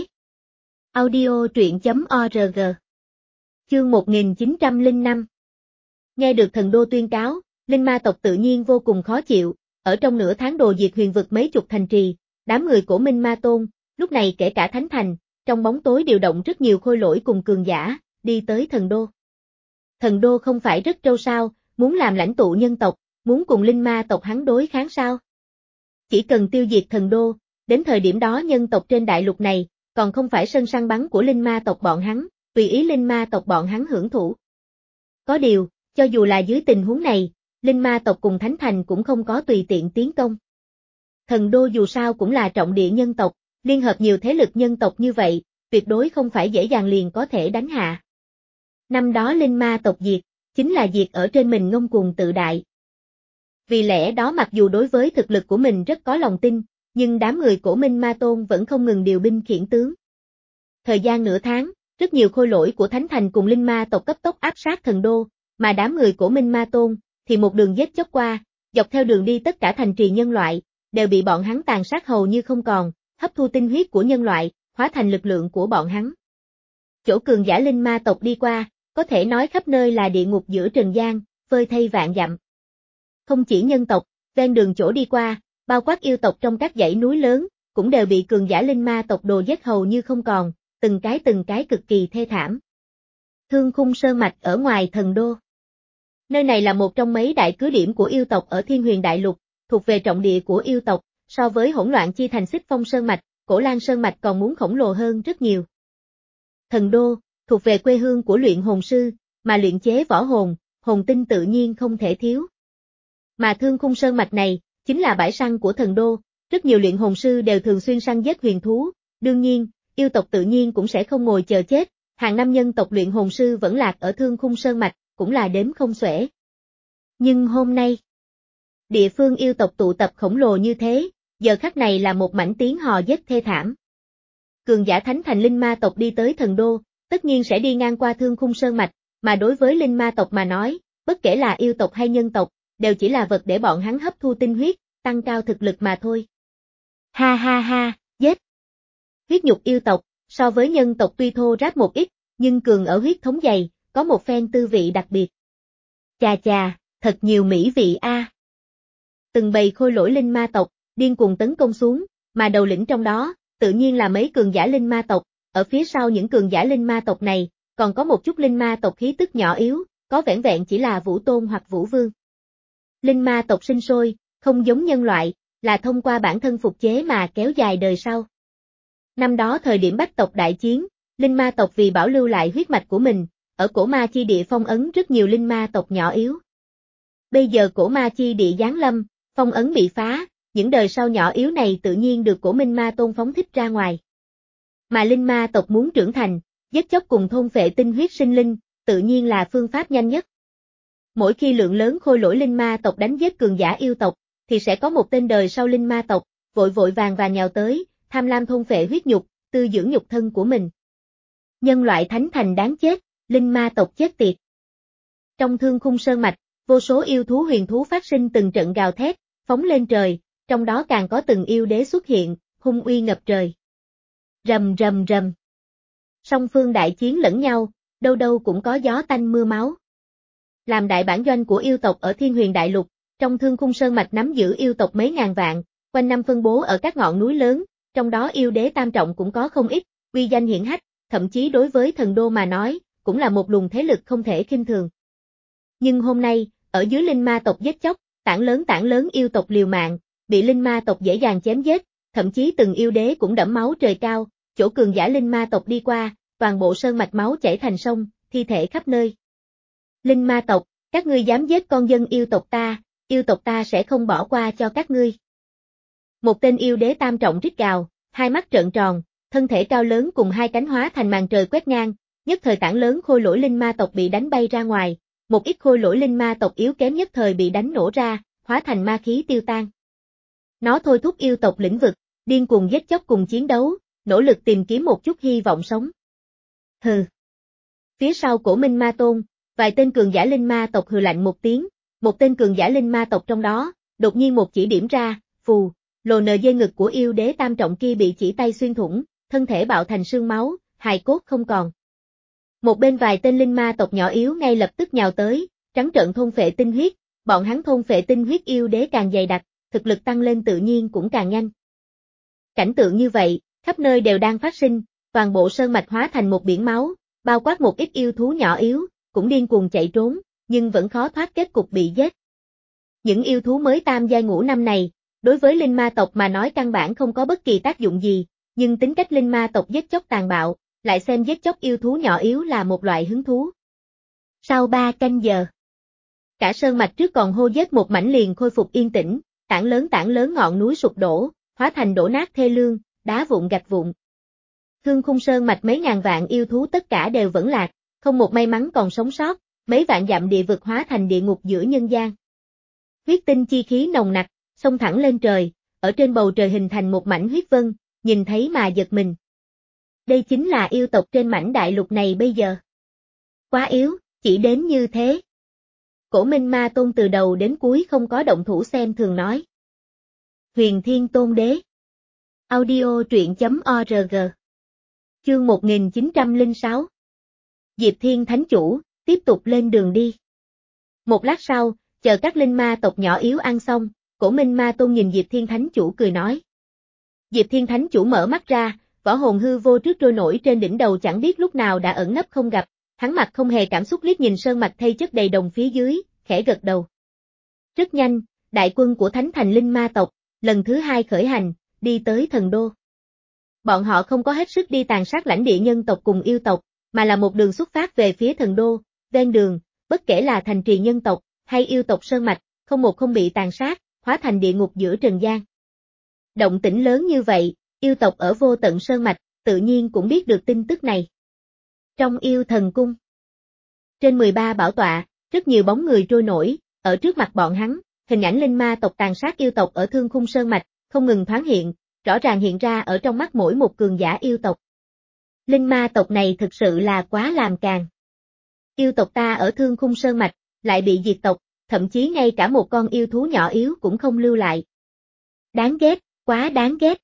Audio truyện chấm org Chương một nghìn chín trăm lẻ năm Nghe được thần đô tuyên cáo, linh ma tộc tự nhiên vô cùng khó chịu, ở trong nửa tháng đồ diệt huyền vực mấy chục thành trì, đám người của Minh Ma Tôn, lúc này kể cả Thánh Thành, trong bóng tối điều động rất nhiều khôi lỗi cùng cường giả, đi tới thần đô. Thần đô không phải rất trâu sao, muốn làm lãnh tụ nhân tộc, muốn cùng linh ma tộc hắn đối kháng sao? Chỉ cần tiêu diệt thần đô, đến thời điểm đó nhân tộc trên đại lục này, còn không phải sân săn bắn của linh ma tộc bọn hắn, tùy ý linh ma tộc bọn hắn hưởng thụ. Có điều, cho dù là dưới tình huống này, linh ma tộc cùng Thánh Thành cũng không có tùy tiện tiến công. Thần đô dù sao cũng là trọng địa nhân tộc, liên hợp nhiều thế lực nhân tộc như vậy, tuyệt đối không phải dễ dàng liền có thể đánh hạ. Năm đó linh ma tộc diệt, chính là diệt ở trên mình ngông cuồng tự đại. Vì lẽ đó mặc dù đối với thực lực của mình rất có lòng tin, nhưng đám người của Minh Ma Tôn vẫn không ngừng điều binh khiển tướng. Thời gian nửa tháng, rất nhiều khôi lỗi của Thánh Thành cùng linh ma tộc cấp tốc áp sát thần đô, mà đám người của Minh Ma Tôn thì một đường giết chóc qua, dọc theo đường đi tất cả thành trì nhân loại đều bị bọn hắn tàn sát hầu như không còn, hấp thu tinh huyết của nhân loại, hóa thành lực lượng của bọn hắn. Chỗ cường giả linh ma tộc đi qua, có thể nói khắp nơi là địa ngục giữa trần gian, phơi thây vạn dặm. Không chỉ nhân tộc, ven đường chỗ đi qua, bao quát yêu tộc trong các dãy núi lớn, cũng đều bị cường giả linh ma tộc đồ giết hầu như không còn, từng cái từng cái cực kỳ thê thảm. Thương Khung Sơn Mạch ở ngoài thần đô. Nơi này là một trong mấy đại cứ điểm của yêu tộc ở Thiên Huyền Đại Lục, thuộc về trọng địa của yêu tộc, so với hỗn loạn chi thành Xích Phong Sơn Mạch, Cổ Lan Sơn Mạch còn muốn khổng lồ hơn rất nhiều. Thần đô, thuộc về quê hương của luyện hồn sư, mà luyện chế võ hồn, hồn tinh tự nhiên không thể thiếu. Mà Thương Khung Sơn Mạch này, chính là bãi săn của thần đô, rất nhiều luyện hồn sư đều thường xuyên săn giết huyền thú, đương nhiên, yêu tộc tự nhiên cũng sẽ không ngồi chờ chết, hàng năm nhân tộc luyện hồn sư vẫn lạc ở Thương Khung Sơn Mạch, cũng là đếm không xuể. Nhưng hôm nay, địa phương yêu tộc tụ tập khổng lồ như thế, giờ khắc này là một mảnh tiếng hò giết thê thảm. Cường giả Thánh Thành linh ma tộc đi tới thần đô, tất nhiên sẽ đi ngang qua Thương Khung Sơn Mạch, mà đối với linh ma tộc mà nói, bất kể là yêu tộc hay nhân tộc, đều chỉ là vật để bọn hắn hấp thu tinh huyết, tăng cao thực lực mà thôi. Ha ha ha, giết! Huyết nhục yêu tộc, so với nhân tộc tuy thô ráp một ít, nhưng cường ở huyết thống dày, có một phen tư vị đặc biệt. Chà chà, thật nhiều mỹ vị a. À. Từng bầy khôi lỗi linh ma tộc, điên cuồng tấn công xuống, mà đầu lĩnh trong đó, tự nhiên là mấy cường giả linh ma tộc, ở phía sau những cường giả linh ma tộc này, còn có một chút linh ma tộc khí tức nhỏ yếu, có vẻn vẹn chỉ là vũ tôn hoặc vũ vương. Linh ma tộc sinh sôi, không giống nhân loại, là thông qua bản thân phục chế mà kéo dài đời sau. Năm đó thời điểm bách tộc đại chiến, linh ma tộc vì bảo lưu lại huyết mạch của mình, ở cổ ma chi địa phong ấn rất nhiều linh ma tộc nhỏ yếu. Bây giờ cổ ma chi địa giáng lâm, phong ấn bị phá, những đời sau nhỏ yếu này tự nhiên được cổ Minh Ma Tôn phóng thích ra ngoài. Mà linh ma tộc muốn trưởng thành, giết chóc cùng thôn phệ tinh huyết sinh linh, tự nhiên là phương pháp nhanh nhất. Mỗi khi lượng lớn khôi lỗi linh ma tộc đánh giết cường giả yêu tộc, thì sẽ có một tên đời sau linh ma tộc, vội vội vàng vàng nhào tới, tham lam thôn phệ huyết nhục, tư dưỡng nhục thân của mình. Nhân loại Thánh Thành đáng chết, linh ma tộc chết tiệt. Trong Thương Khung Sơn Mạch, vô số yêu thú huyền thú phát sinh từng trận gào thét, phóng lên trời, trong đó càng có từng yêu đế xuất hiện, hung uy ngập trời. Rầm rầm rầm. Song phương đại chiến lẫn nhau, đâu đâu cũng có gió tanh mưa máu. Làm đại bản doanh của yêu tộc ở Thiên Huyền Đại Lục, trong Thương Khung Sơn Mạch nắm giữ yêu tộc mấy ngàn vạn, quanh năm phân bố ở các ngọn núi lớn, trong đó yêu đế tam trọng cũng có không ít, uy danh hiển hách, thậm chí đối với thần đô mà nói, cũng là một luồng thế lực không thể khinh thường. Nhưng hôm nay, ở dưới linh ma tộc giết chóc, tảng lớn tảng lớn yêu tộc liều mạng, bị linh ma tộc dễ dàng chém giết, thậm chí từng yêu đế cũng đẫm máu trời cao, chỗ cường giả linh ma tộc đi qua, toàn bộ sơn mạch máu chảy thành sông, thi thể khắp nơi. Linh ma tộc, các ngươi dám giết con dân yêu tộc ta, yêu tộc ta sẽ không bỏ qua cho các ngươi. Một tên yêu đế tam trọng rít gào, hai mắt trợn tròn, thân thể cao lớn cùng hai cánh hóa thành màn trời quét ngang, nhất thời tảng lớn khôi lỗi linh ma tộc bị đánh bay ra ngoài, một ít khôi lỗi linh ma tộc yếu kém nhất thời bị đánh nổ ra, hóa thành ma khí tiêu tan. Nó thôi thúc yêu tộc lĩnh vực, điên cuồng giết chóc cùng chiến đấu, nỗ lực tìm kiếm một chút hy vọng sống. Hừ. Phía sau cổ Minh Ma Tôn, vài tên cường giả linh ma tộc hừ lạnh một tiếng, một tên cường giả linh ma tộc trong đó, đột nhiên một chỉ điểm ra, phù, lồ nờ dây ngực của yêu đế tam trọng kia bị chỉ tay xuyên thủng, thân thể bạo thành sương máu, hài cốt không còn. Một bên vài tên linh ma tộc nhỏ yếu ngay lập tức nhào tới, trắng trợn thôn phệ tinh huyết, bọn hắn thôn phệ tinh huyết yêu đế càng dày đặc, thực lực tăng lên tự nhiên cũng càng nhanh. Cảnh tượng như vậy, khắp nơi đều đang phát sinh, toàn bộ sơn mạch hóa thành một biển máu, bao quát một ít yêu thú nhỏ yếu, cũng điên cuồng chạy trốn, nhưng vẫn khó thoát kết cục bị giết. Những yêu thú mới tam giai ngũ năm này, đối với linh ma tộc mà nói căn bản không có bất kỳ tác dụng gì, nhưng tính cách linh ma tộc giết chóc tàn bạo, lại xem giết chóc yêu thú nhỏ yếu là một loại hứng thú. Sau ba canh giờ, cả sơn mạch trước còn hô giết một mảnh liền khôi phục yên tĩnh, tảng lớn tảng lớn ngọn núi sụp đổ, hóa thành đổ nát thê lương, đá vụn gạch vụn. Thương khung sơn mạch mấy ngàn vạn yêu thú tất cả đều vẫn lạc, không một may mắn còn sống sót, mấy vạn dặm địa vực hóa thành địa ngục giữa nhân gian. Huyết tinh chi khí nồng nặc, xông thẳng lên trời, ở trên bầu trời hình thành một mảnh huyết vân, nhìn thấy mà giật mình. Đây chính là yêu tộc trên mảnh đại lục này bây giờ. Quá yếu, chỉ đến như thế. Cổ Minh Ma Tôn từ đầu đến cuối không có động thủ xem thường nói. Huyền Thiên Tôn Đế. Audio truyện chấm org. Chương một nghìn chín trăm lẻ sáu. Diệp Thiên Thánh Chủ, tiếp tục lên đường đi. Một lát sau, chờ các linh ma tộc nhỏ yếu ăn xong, Cổ Minh Ma Tôn nhìn Diệp Thiên Thánh Chủ cười nói. Diệp Thiên Thánh Chủ mở mắt ra, võ hồn hư vô trước trôi nổi trên đỉnh đầu chẳng biết lúc nào đã ẩn nấp không gặp, hắn mặt không hề cảm xúc liếc nhìn sơn mạch thây chất đầy đồng phía dưới, khẽ gật đầu. Rất nhanh, đại quân của Thánh Thành Linh Ma tộc, lần thứ hai khởi hành, đi tới thần đô. Bọn họ không có hết sức đi tàn sát lãnh địa nhân tộc cùng yêu tộc, mà là một đường xuất phát về phía thần đô, ven đường, bất kể là thành trì nhân tộc, hay yêu tộc sơn mạch, không một không bị tàn sát, hóa thành địa ngục giữa trần gian. Động tĩnh lớn như vậy, yêu tộc ở vô tận sơn mạch, tự nhiên cũng biết được tin tức này. Trong yêu thần cung, trên mười ba bảo tọa, rất nhiều bóng người trôi nổi, ở trước mặt bọn hắn, hình ảnh linh ma tộc tàn sát yêu tộc ở thương khung sơn mạch, không ngừng thoáng hiện, rõ ràng hiện ra ở trong mắt mỗi một cường giả yêu tộc. Linh ma tộc này thực sự là quá làm càn. Yêu tộc ta ở thương khung sơn mạch, lại bị diệt tộc, thậm chí ngay cả một con yêu thú nhỏ yếu cũng không lưu lại. Đáng ghét, quá đáng ghét.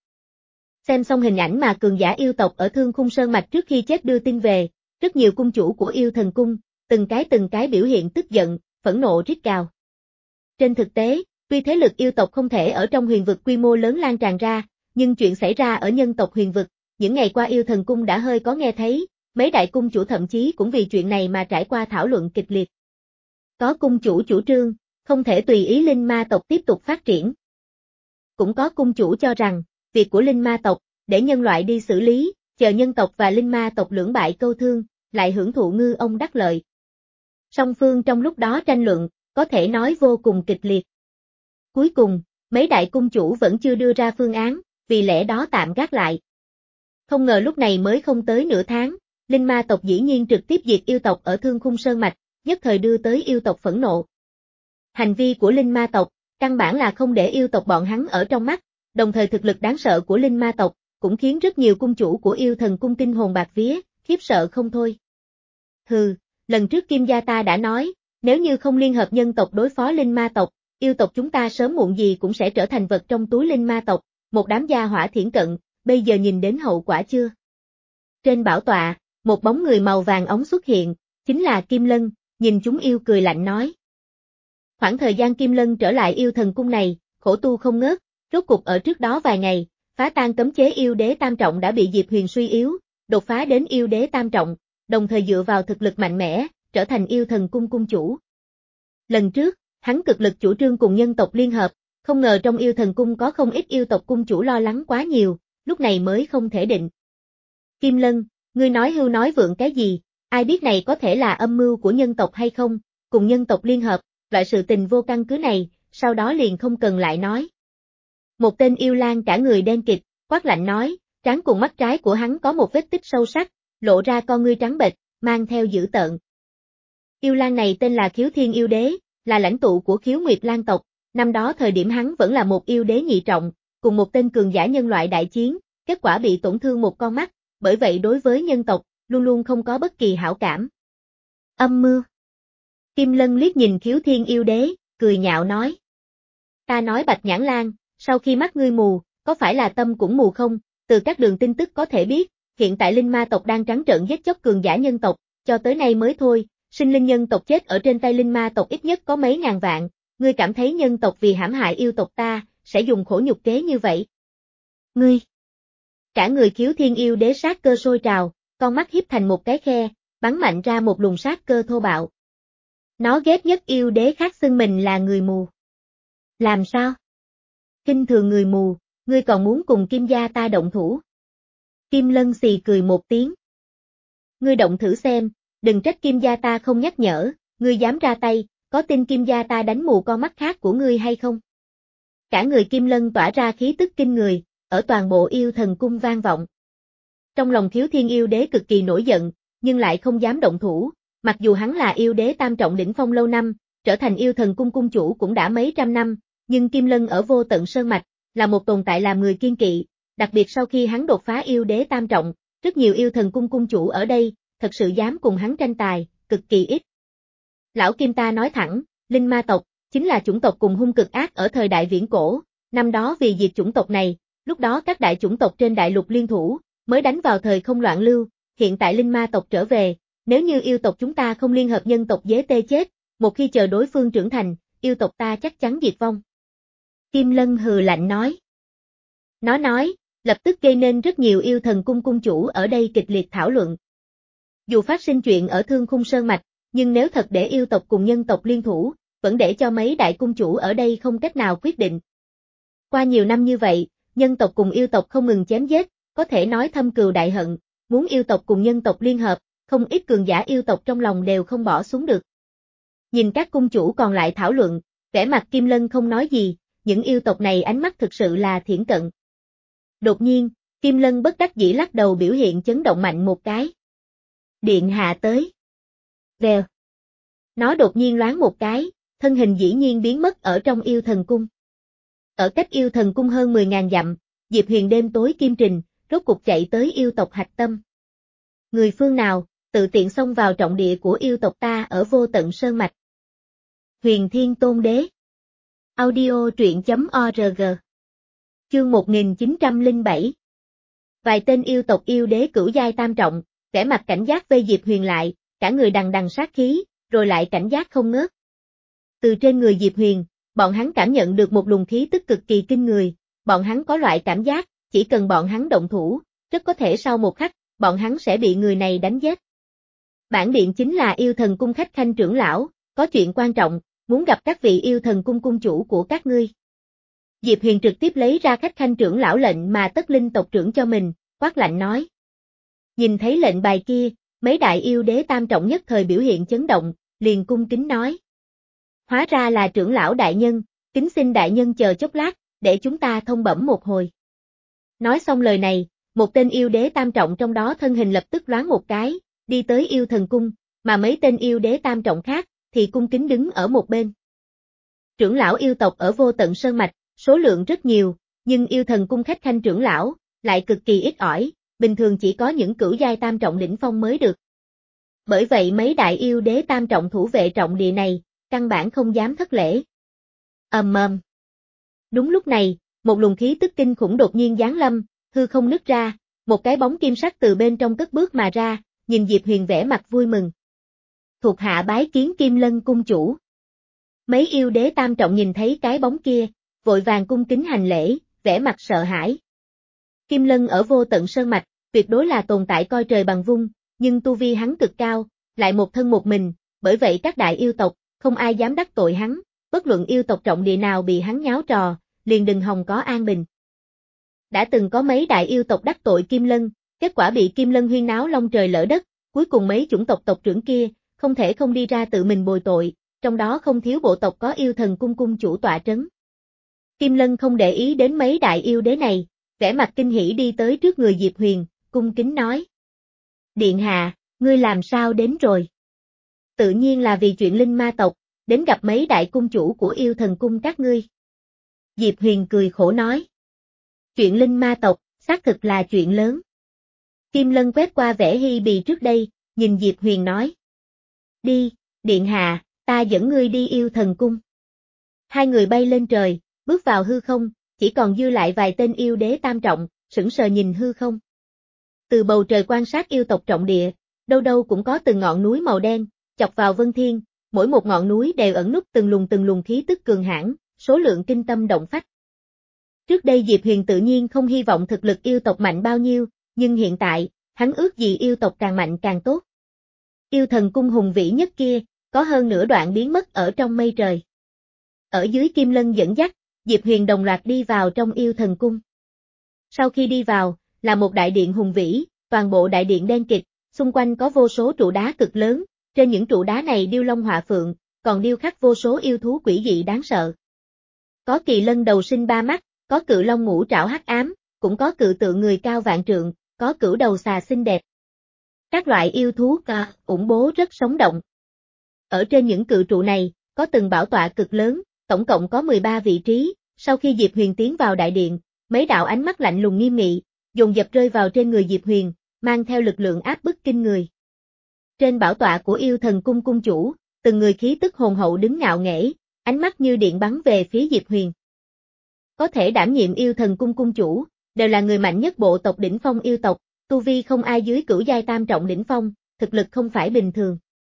Xem xong hình ảnh mà cường giả yêu tộc ở thương khung sơn mạch trước khi chết đưa tin về, rất nhiều cung chủ của yêu thần cung, từng cái từng cái biểu hiện tức giận, phẫn nộ rít gào. Trên thực tế, tuy thế lực yêu tộc không thể ở trong huyền vực quy mô lớn lan tràn ra, nhưng chuyện xảy ra ở nhân tộc huyền vực, những ngày qua yêu thần cung đã hơi có nghe thấy, mấy đại cung chủ thậm chí cũng vì chuyện này mà trải qua thảo luận kịch liệt. Có cung chủ chủ trương, không thể tùy ý linh ma tộc tiếp tục phát triển. Cũng có cung chủ cho rằng, việc của linh ma tộc, để nhân loại đi xử lý, chờ nhân tộc và linh ma tộc lưỡng bại câu thương, lại hưởng thụ ngư ông đắc lợi. Song phương trong lúc đó tranh luận, có thể nói vô cùng kịch liệt. Cuối cùng, mấy đại cung chủ vẫn chưa đưa ra phương án, vì lẽ đó tạm gác lại. Không ngờ lúc này mới không tới nửa tháng, linh ma tộc dĩ nhiên trực tiếp diệt yêu tộc ở thương khung sơn mạch, nhất thời đưa tới yêu tộc phẫn nộ. Hành vi của linh ma tộc, căn bản là không để yêu tộc bọn hắn ở trong mắt, đồng thời thực lực đáng sợ của linh ma tộc, cũng khiến rất nhiều cung chủ của yêu thần cung kinh hồn bạt vía, khiếp sợ không thôi. Hừ, lần trước Kim gia ta đã nói, nếu như không liên hợp nhân tộc đối phó linh ma tộc, yêu tộc chúng ta sớm muộn gì cũng sẽ trở thành vật trong túi linh ma tộc, một đám gia hỏa thiển cận, bây giờ nhìn đến hậu quả chưa? Trên bảo tọa, một bóng người màu vàng ống xuất hiện, chính là Kim Lân, nhìn chúng yêu cười lạnh nói. Khoảng thời gian Kim Lân trở lại yêu thần cung này, khổ tu không ngớt, rốt cục ở trước đó vài ngày, phá tan cấm chế yêu đế tam trọng đã bị Diệp Huyền suy yếu, đột phá đến yêu đế tam trọng, đồng thời dựa vào thực lực mạnh mẽ, trở thành yêu thần cung cung chủ. Lần trước, hắn cực lực chủ trương cùng nhân tộc liên hợp, không ngờ trong yêu thần cung có không ít yêu tộc cung chủ lo lắng quá nhiều, lúc này mới không thể định. Kim Lân, ngươi nói hưu nói vượng cái gì, ai biết này có thể là âm mưu của nhân tộc hay không, cùng nhân tộc liên hợp, loại sự tình vô căn cứ này, sau đó liền không cần lại nói. Một tên yêu lang cả người đen kịt, quát lạnh nói, trán cùng mắt trái của hắn có một vết tích sâu sắc, lộ ra con ngươi trắng bệch, mang theo dữ tợn. Yêu lang này tên là Khiếu Thiên Yêu Đế, là lãnh tụ của Khiếu Nguyệt Lang tộc, năm đó thời điểm hắn vẫn là một yêu đế nhị trọng, cùng một tên cường giả nhân loại đại chiến, kết quả bị tổn thương một con mắt, bởi vậy đối với nhân tộc, luôn luôn không có bất kỳ hảo cảm. Âm mưu. Kim Lân liếc nhìn Khiếu Thiên Yêu Đế, cười nhạo nói. Ta nói Bạch Nhãn Lang, sau khi mắt ngươi mù, có phải là tâm cũng mù không? Từ các đường tin tức có thể biết, hiện tại linh ma tộc đang trắng trợn giết chóc cường giả nhân tộc, cho tới nay mới thôi, sinh linh nhân tộc chết ở trên tay linh ma tộc ít nhất có mấy ngàn vạn, ngươi cảm thấy nhân tộc vì hãm hại yêu tộc ta, sẽ dùng khổ nhục kế như vậy? Ngươi! Cả người Khiếu Thiên yêu đế sát cơ sôi trào, con mắt hiếp thành một cái khe, bắn mạnh ra một luồng sát cơ thô bạo. Nó ghét nhất yêu đế khác xưng mình là người mù. Làm sao? Kinh thường người mù, ngươi còn muốn cùng Kim gia ta động thủ? Kim Lân xì cười một tiếng. Ngươi động thử xem, đừng trách Kim gia ta không nhắc nhở, ngươi dám ra tay, có tin Kim gia ta đánh mù con mắt khác của ngươi hay không? Cả người Kim Lân tỏa ra khí tức kinh người, ở toàn bộ yêu thần cung vang vọng. Trong lòng Khiếu Thiên yêu đế cực kỳ nổi giận, nhưng lại không dám động thủ, mặc dù hắn là yêu đế tam trọng đỉnh phong lâu năm, trở thành yêu thần cung cung chủ cũng đã mấy trăm năm, nhưng Kim Lân ở Vô Tận Sơn Mạch, là một tồn tại làm người kiên kỵ, đặc biệt sau khi hắn đột phá yêu đế tam trọng, rất nhiều yêu thần cung cung chủ ở đây, thật sự dám cùng hắn tranh tài, cực kỳ ít. Lão Kim ta nói thẳng, linh ma tộc, chính là chủng tộc cùng hung cực ác ở thời đại viễn cổ, năm đó vì diệt chủng tộc này, lúc đó các đại chủng tộc trên đại lục liên thủ, mới đánh vào thời không loạn lưu, hiện tại linh ma tộc trở về, nếu như yêu tộc chúng ta không liên hợp nhân tộc dế tê chết, một khi chờ đối phương trưởng thành, yêu tộc ta chắc chắn diệt vong. Kim Lân hừ lạnh nói. Nó nói, lập tức gây nên rất nhiều yêu thần cung cung chủ ở đây kịch liệt thảo luận. Dù phát sinh chuyện ở Thương Khung Sơn Mạch, nhưng nếu thật để yêu tộc cùng nhân tộc liên thủ, vẫn để cho mấy đại cung chủ ở đây không cách nào quyết định. Qua nhiều năm như vậy, nhân tộc cùng yêu tộc không ngừng chém giết, có thể nói thâm cừu đại hận, muốn yêu tộc cùng nhân tộc liên hợp, không ít cường giả yêu tộc trong lòng đều không bỏ xuống được. Nhìn các cung chủ còn lại thảo luận, vẻ mặt Kim Lân không nói gì, những yêu tộc này ánh mắt thực sự là thiển cận. Đột nhiên, Kim Lân bất đắc dĩ lắc đầu biểu hiện chấn động mạnh một cái. Điện hạ tới. Vèo. Nó đột nhiên loáng một cái, thân hình dĩ nhiên biến mất ở trong yêu thần cung. Ở cách yêu thần cung hơn mười ngàn dặm, Diệp Huyền đêm tối kim trình, rốt cục chạy tới yêu tộc hạch tâm. Người phương nào, tự tiện xông vào trọng địa của yêu tộc ta ở Vô Tận Sơn Mạch. Huyền Thiên Tôn Đế. Audio truyện chấm org. Chương một nghìn chín trăm lẻ bảy. Vài tên yêu tộc yêu đế cửu giai tam trọng, vẻ mặt cảnh giác vây Diệp Huyền lại, cả người đằng đằng sát khí, rồi lại cảnh giác không ngớt. Từ trên người Diệp Huyền, bọn hắn cảm nhận được một luồng khí tức cực kỳ kinh người, bọn hắn có loại cảm giác, chỉ cần bọn hắn động thủ, rất có thể sau một khắc, bọn hắn sẽ bị người này đánh giết. Bản điện chính là yêu thần cung khách khanh trưởng lão, có chuyện quan trọng, muốn gặp các vị yêu thần cung cung chủ của các ngươi. Diệp Huyền trực tiếp lấy ra khách khanh trưởng lão lệnh mà Tất Linh tộc trưởng cho mình, quát lạnh nói. Nhìn thấy lệnh bài kia, mấy đại yêu đế tam trọng nhất thời biểu hiện chấn động, liền cung kính nói. Hóa ra là trưởng lão đại nhân, kính xin đại nhân chờ chốc lát, để chúng ta thông bẩm một hồi. Nói xong lời này, một tên yêu đế tam trọng trong đó thân hình lập tức loáng một cái, đi tới yêu thần cung, mà mấy tên yêu đế tam trọng khác, thì cung kính đứng ở một bên. Trưởng lão yêu tộc ở Vô Tận Sơn Mạch, số lượng rất nhiều, nhưng yêu thần cung khách khanh trưởng lão, lại cực kỳ ít ỏi, bình thường chỉ có những cửu giai tam trọng đỉnh phong mới được. Bởi vậy mấy đại yêu đế tam trọng thủ vệ trọng địa này, căn bản không dám thất lễ. Ầm ầm. Đúng lúc này, một luồng khí tức kinh khủng đột nhiên giáng lâm, hư không nứt ra, một cái bóng kim sắc từ bên trong cất bước mà ra, nhìn Diệp Huyền vẻ mặt vui mừng. Thuộc hạ bái kiến Kim Lân cung chủ. Mấy yêu đế tam trọng nhìn thấy cái bóng kia, vội vàng cung kính hành lễ, vẻ mặt sợ hãi. Kim Lân ở Vô Tận Sơn Mạch, tuyệt đối là tồn tại coi trời bằng vung, nhưng tu vi hắn cực cao, lại một thân một mình, bởi vậy các đại yêu tộc, không ai dám đắc tội hắn, bất luận yêu tộc trọng địa nào bị hắn nháo trò, liền đừng hòng có an bình. Đã từng có mấy đại yêu tộc đắc tội Kim Lân, kết quả bị Kim Lân huyên náo long trời lỡ đất, cuối cùng mấy chủng tộc tộc trưởng kia, không thể không đi ra tự mình bồi tội, trong đó không thiếu bộ tộc có yêu thần cung cung chủ tọa trấn. Kim Lân không để ý đến mấy đại yêu đế này, vẻ mặt kinh hỉ đi tới trước người Diệp Huyền, cung kính nói. Điện hạ, ngươi làm sao đến rồi? Tự nhiên là vì chuyện linh ma tộc, đến gặp mấy đại cung chủ của yêu thần cung các ngươi. Diệp Huyền cười khổ nói. Chuyện linh ma tộc, xác thực là chuyện lớn. Kim Lân quét qua vẻ hi bì trước đây, nhìn Diệp Huyền nói. Đi, điện hạ, ta dẫn ngươi đi yêu thần cung. Hai người bay lên trời, bước vào hư không, chỉ còn dư lại vài tên yêu đế tam trọng, sững sờ nhìn hư không. Từ bầu trời quan sát yêu tộc trọng địa, đâu đâu cũng có từng ngọn núi màu đen, chọc vào vân thiên, mỗi một ngọn núi đều ẩn núp từng luồng từng luồng khí tức cường hãn, số lượng kinh tâm động phách. Trước đây Diệp Huyền tự nhiên không hy vọng thực lực yêu tộc mạnh bao nhiêu, nhưng hiện tại, hắn ước gì yêu tộc càng mạnh càng tốt. Yêu thần cung hùng vĩ nhất kia, có hơn nửa đoạn biến mất ở trong mây trời. Ở dưới Kim Lân dẫn dắt, Diệp Huyền đồng loạt đi vào trong yêu thần cung. Sau khi đi vào, là một đại điện hùng vĩ, toàn bộ đại điện đen kịt, xung quanh có vô số trụ đá cực lớn, trên những trụ đá này điêu long họa phượng, còn điêu khắc vô số yêu thú quỷ dị đáng sợ. Có kỳ lân đầu sinh ba mắt, có cự long ngũ trảo hắc ám, cũng có cự tượng người cao vạn trượng, có cửu đầu xà xinh đẹp. Các loại yêu thú ca, ủng bố rất sống động. Ở trên những cự trụ này, có từng bảo tọa cực lớn, tổng cộng có mười ba vị trí, sau khi Diệp Huyền tiến vào đại điện, mấy đạo ánh mắt lạnh lùng nghiêm nghị, dồn dập rơi vào trên người Diệp Huyền, mang theo lực lượng áp bức kinh người. Trên bảo tọa của yêu thần cung cung chủ, từng người khí tức hồn hậu đứng ngạo nghễ, ánh mắt như điện bắn về phía Diệp Huyền. Có thể đảm nhiệm yêu thần cung cung chủ, đều là người mạnh nhất bộ tộc đỉnh phong yêu tộc, tu vi không ai dưới cửu giai tam trọng đỉnh phong, thực lực không phải bình thường.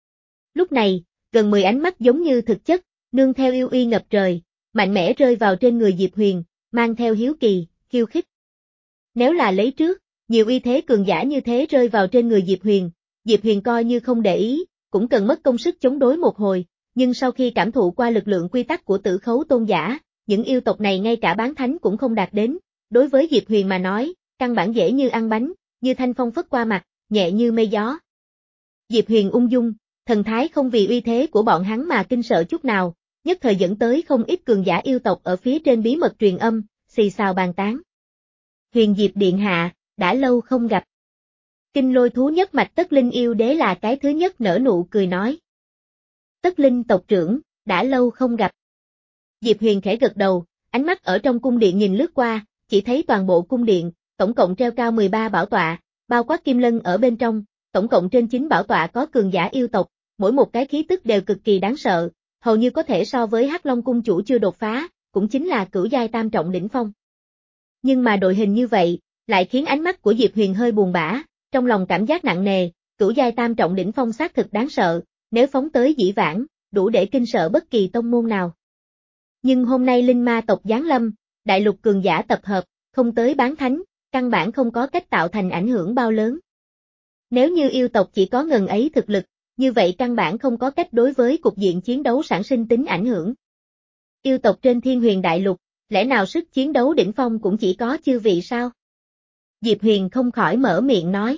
Lúc này, gần mười ánh mắt giống như thực chất, nương theo yêu uy ngập trời, mạnh mẽ rơi vào trên người Diệp Huyền, mang theo hiếu kỳ, khiêu khích. Nếu là lấy trước, nhiều uy thế cường giả như thế rơi vào trên người Diệp Huyền, Diệp Huyền coi như không để ý, cũng cần mất công sức chống đối một hồi, nhưng sau khi cảm thụ qua lực lượng quy tắc của Tử Khấu tôn giả, những yêu tộc này ngay cả bán thánh cũng không đạt đến, đối với Diệp Huyền mà nói, căn bản dễ như ăn bánh, như thanh phong phất qua mặt, nhẹ như mây gió. Diệp Huyền ung dung, thần thái không vì uy thế của bọn hắn mà kinh sợ chút nào, nhất thời dẫn tới không ít cường giả yêu tộc ở phía trên bí mật truyền âm, xì xào bàn tán. Huyền Diệp điện hạ, đã lâu không gặp. Kinh lôi thú nhất mạch Tất Linh yêu đế là cái thứ nhất nở nụ cười nói. Tất Linh tộc trưởng, đã lâu không gặp. Diệp Huyền khẽ gật đầu, ánh mắt ở trong cung điện nhìn lướt qua, chỉ thấy toàn bộ cung điện, tổng cộng treo cao mười ba bảo tọa, bao quát Kim Lân ở bên trong, tổng cộng trên chín bảo tọa có cường giả yêu tộc, mỗi một cái khí tức đều cực kỳ đáng sợ, hầu như có thể so với Hắc Long cung chủ chưa đột phá, cũng chính là cửu giai tam trọng đỉnh phong. Nhưng mà đội hình như vậy, lại khiến ánh mắt của Diệp Huyền hơi buồn bã, trong lòng cảm giác nặng nề, cửu giai tam trọng đỉnh phong xác thực đáng sợ, nếu phóng tới dĩ vãng, đủ để kinh sợ bất kỳ tông môn nào. Nhưng hôm nay linh ma tộc giáng lâm, đại lục cường giả tập hợp, không tới bán thánh, căn bản không có cách tạo thành ảnh hưởng bao lớn. Nếu như yêu tộc chỉ có ngần ấy thực lực, như vậy căn bản không có cách đối với cục diện chiến đấu sản sinh tính ảnh hưởng. Yêu tộc trên Thiên Huyền đại lục, lẽ nào sức chiến đấu đỉnh phong cũng chỉ có chư vị sao? Diệp Huyền không khỏi mở miệng nói.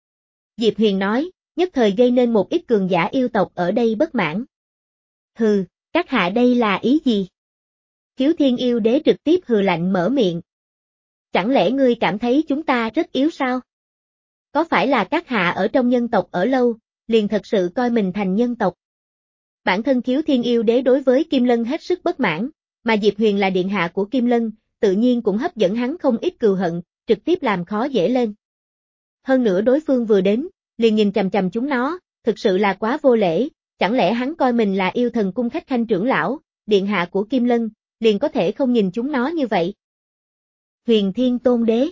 Diệp Huyền nói, nhất thời gây nên một ít cường giả yêu tộc ở đây bất mãn. Hừ, các hạ đây là ý gì? Khiếu Thiên yêu đế trực tiếp hừ lạnh mở miệng. Chẳng lẽ ngươi cảm thấy chúng ta rất yếu sao? Có phải là các hạ ở trong nhân tộc ở lâu, liền thật sự coi mình thành nhân tộc? Bản thân Khiếu Thiên yêu đế đối với Kim Lân hết sức bất mãn, mà Diệp Huyền là điện hạ của Kim Lân, tự nhiên cũng hấp dẫn hắn không ít cừu hận, trực tiếp làm khó dễ lên. Hơn nữa đối phương vừa đến, liền nhìn chằm chằm chúng nó, thực sự là quá vô lễ, chẳng lẽ hắn coi mình là yêu thần cung khách khanh trưởng lão, điện hạ của Kim Lân, liền có thể không nhìn chúng nó như vậy. Huyền Thiên Tôn Đế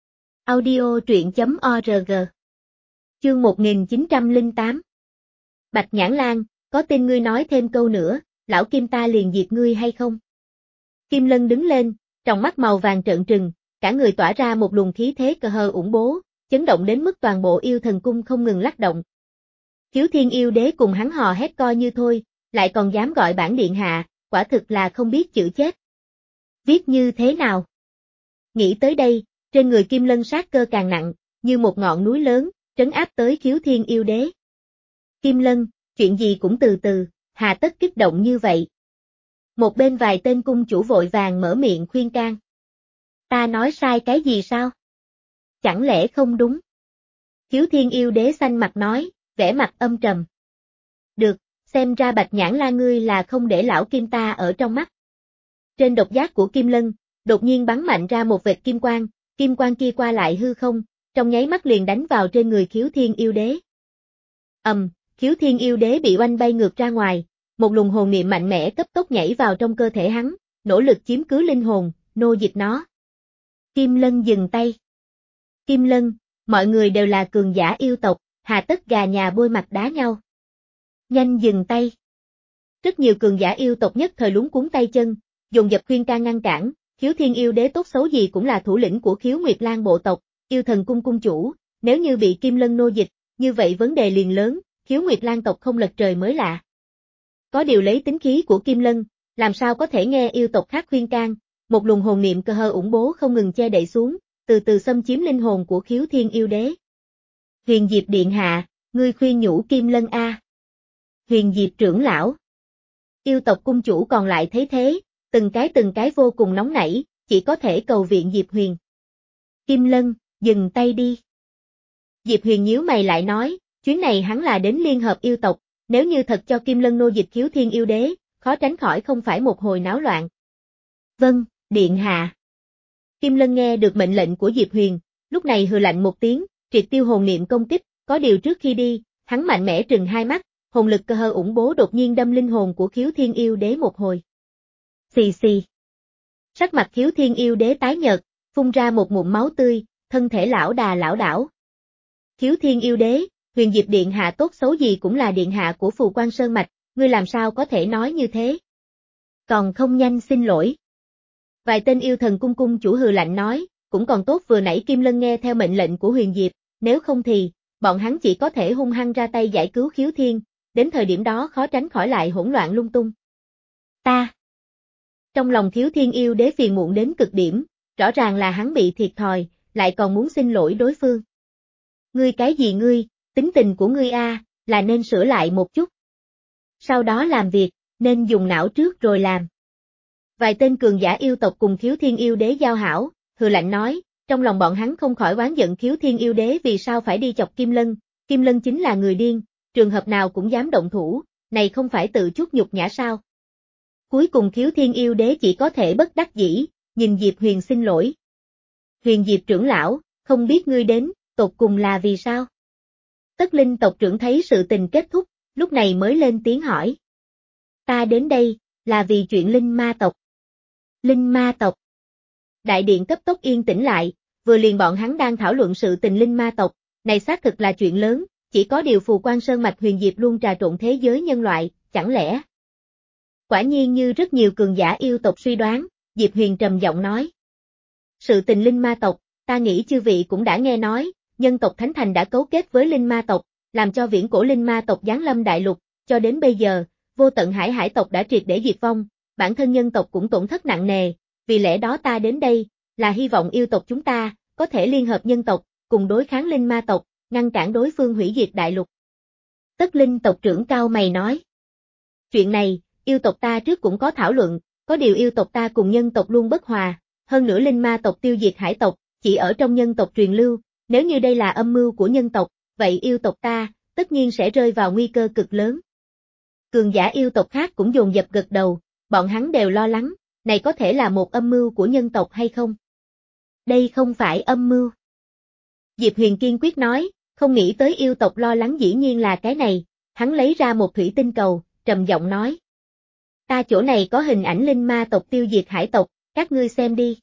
Audio truyện chấm org Chương một nghìn chín trăm lẻ tám Bạch Nhãn Lang, có tin ngươi nói thêm câu nữa, lão Kim ta liền diệt ngươi hay không? Kim Lân đứng lên, trong mắt màu vàng trợn trừng, cả người tỏa ra một luồng khí thế cờ hờ ủng bố, chấn động đến mức toàn bộ yêu thần cung không ngừng lắc động. Khiếu Thiên yêu đế cùng hắn hò hét coi như thôi, lại còn dám gọi bản điện hạ, quả thực là không biết chữ chết. Viết như thế nào? Nghĩ tới đây, trên người Kim Lân sát cơ càng nặng, như một ngọn núi lớn, trấn áp tới Khiếu Thiên yêu đế. Kim Lân, chuyện gì cũng từ từ, hà tất kích động như vậy. Một bên vài tên cung chủ vội vàng mở miệng khuyên can. Ta nói sai cái gì sao? Chẳng lẽ không đúng? Khiếu Thiên yêu đế xanh mặt nói, vẻ mặt âm trầm. Được, xem ra Bạch Nhãn La ngươi là không để lão Kim ta ở trong mắt. Trên độc giác của Kim Lân, đột nhiên bắn mạnh ra một vệt kim quang, kim quang kia qua lại hư không, trong nháy mắt liền đánh vào trên người Khiếu Thiên yêu đế. Ầm, um, Khiếu Thiên yêu đế bị oanh bay ngược ra ngoài, một luồng hồn niệm mạnh mẽ cấp tốc nhảy vào trong cơ thể hắn, nỗ lực chiếm cứ linh hồn, nô dịch nó. Kim Lân dừng tay. Kim Lân, mọi người đều là cường giả yêu tộc, hà tất gà nhà bôi mặt đá nhau. Nhanh dừng tay. Rất nhiều cường giả yêu tộc nhất thời lúng cuốn tay chân, dồn dập khuyên can ngăn cản, Khiếu Thiên Yêu Đế tốt xấu gì cũng là thủ lĩnh của Khiếu Nguyệt Lang bộ tộc, Yêu Thần Cung cung chủ, nếu như bị Kim Lân nô dịch, như vậy vấn đề liền lớn, Khiếu Nguyệt Lang tộc không lật trời mới lạ. Có điều lấy tính khí của Kim Lân, làm sao có thể nghe yêu tộc khác khuyên can, một luồng hồn niệm cơ hơ ủng bố không ngừng che đậy xuống, từ từ xâm chiếm linh hồn của Khiếu Thiên Yêu Đế. Huyền Diệp điện hạ, ngươi khuyên nhủ Kim Lân a. Huyền Diệp trưởng lão. Yêu tộc cung chủ còn lại thấy thế, từng cái từng cái vô cùng nóng nảy, chỉ có thể cầu viện Diệp Huyền. Kim Lân, dừng tay đi. Diệp Huyền nhíu mày lại nói, chuyến này hắn là đến liên hợp yêu tộc, nếu như thật cho Kim Lân nô dịch Khiếu Thiên Yêu Đế, khó tránh khỏi không phải một hồi náo loạn. Vâng, điện hạ. Kim Lân nghe được mệnh lệnh của Diệp Huyền, lúc này hừ lạnh một tiếng, triệt tiêu hồn niệm công kích, có điều trước khi đi, hắn mạnh mẽ trừng hai mắt, hồn lực cơ hơ ủng bố đột nhiên đâm linh hồn của Khiếu Thiên Yêu Đế một hồi. Xì xì. Sắc mặt Khiếu Thiên Yêu Đế tái nhợt, phun ra một ngụm máu tươi, thân thể lão đà lão đảo. Khiếu Thiên Yêu Đế, Huyền Diệp điện hạ tốt xấu gì cũng là điện hạ của Phù Quan Sơn Mạch, ngươi làm sao có thể nói như thế? Còn không nhanh xin lỗi. Vài tên yêu thần cung cung chủ hừ lạnh nói, cũng còn tốt vừa nãy Kim Lân nghe theo mệnh lệnh của Huyền Diệp, nếu không thì, bọn hắn chỉ có thể hung hăng ra tay giải cứu Khiếu Thiên, đến thời điểm đó khó tránh khỏi lại hỗn loạn lung tung. Ta. Trong lòng Khiếu Thiên Yêu Đế phiền muộn đến cực điểm, rõ ràng là hắn bị thiệt thòi, lại còn muốn xin lỗi đối phương. Ngươi cái gì ngươi, tính tình của ngươi a, là nên sửa lại một chút. Sau đó làm việc, nên dùng não trước rồi làm. Vài tên cường giả yêu tộc cùng Khiếu Thiên Yêu Đế giao hảo, hừ lạnh nói, trong lòng bọn hắn không khỏi oán giận Khiếu Thiên Yêu Đế vì sao phải đi chọc Kim Lân, Kim Lân chính là người điên, trường hợp nào cũng dám động thủ, này không phải tự chút nhục nhã sao. Cuối cùng Khiếu Thiên Yêu Đế chỉ có thể bất đắc dĩ, nhìn Diệp Huyền xin lỗi. Huyền Diệp trưởng lão, không biết ngươi đến, tột cùng là vì sao? Tất Linh tộc trưởng thấy sự tình kết thúc, lúc này mới lên tiếng hỏi. Ta đến đây, là vì chuyện Linh Ma tộc. Linh Ma tộc. Đại điện cấp tốc yên tĩnh lại, vừa liền bọn hắn đang thảo luận sự tình Linh Ma tộc, này xác thực là chuyện lớn, chỉ có điều Phù Quan Sơn Mạch Huyền Diệp luôn trà trộn thế giới nhân loại, chẳng lẽ? Quả nhiên như rất nhiều cường giả yêu tộc suy đoán, Diệp Huyền trầm giọng nói. Sự tình Linh Ma tộc, ta nghĩ chư vị cũng đã nghe nói, nhân tộc Thánh Thành đã cấu kết với Linh Ma tộc, làm cho viễn cổ Linh Ma tộc giáng lâm đại lục, cho đến bây giờ, vô tận hải hải tộc đã triệt để diệt vong, bản thân nhân tộc cũng tổn thất nặng nề, vì lẽ đó ta đến đây, là hy vọng yêu tộc chúng ta, có thể liên hợp nhân tộc, cùng đối kháng Linh Ma tộc, ngăn cản đối phương hủy diệt đại lục. Tất Linh tộc trưởng cao mày nói. Chuyện này, yêu tộc ta trước cũng có thảo luận, có điều yêu tộc ta cùng nhân tộc luôn bất hòa, hơn nữa Linh Ma tộc tiêu diệt hải tộc, chỉ ở trong nhân tộc truyền lưu, nếu như đây là âm mưu của nhân tộc, vậy yêu tộc ta, tất nhiên sẽ rơi vào nguy cơ cực lớn. Cường giả yêu tộc khác cũng dồn dập gật đầu, bọn hắn đều lo lắng, này có thể là một âm mưu của nhân tộc hay không? Đây không phải âm mưu. Diệp Huyền kiên quyết nói, không nghĩ tới yêu tộc lo lắng dĩ nhiên là cái này, hắn lấy ra một thủy tinh cầu, trầm giọng nói. Ta chỗ này có hình ảnh Linh Ma tộc tiêu diệt hải tộc, các ngươi xem đi.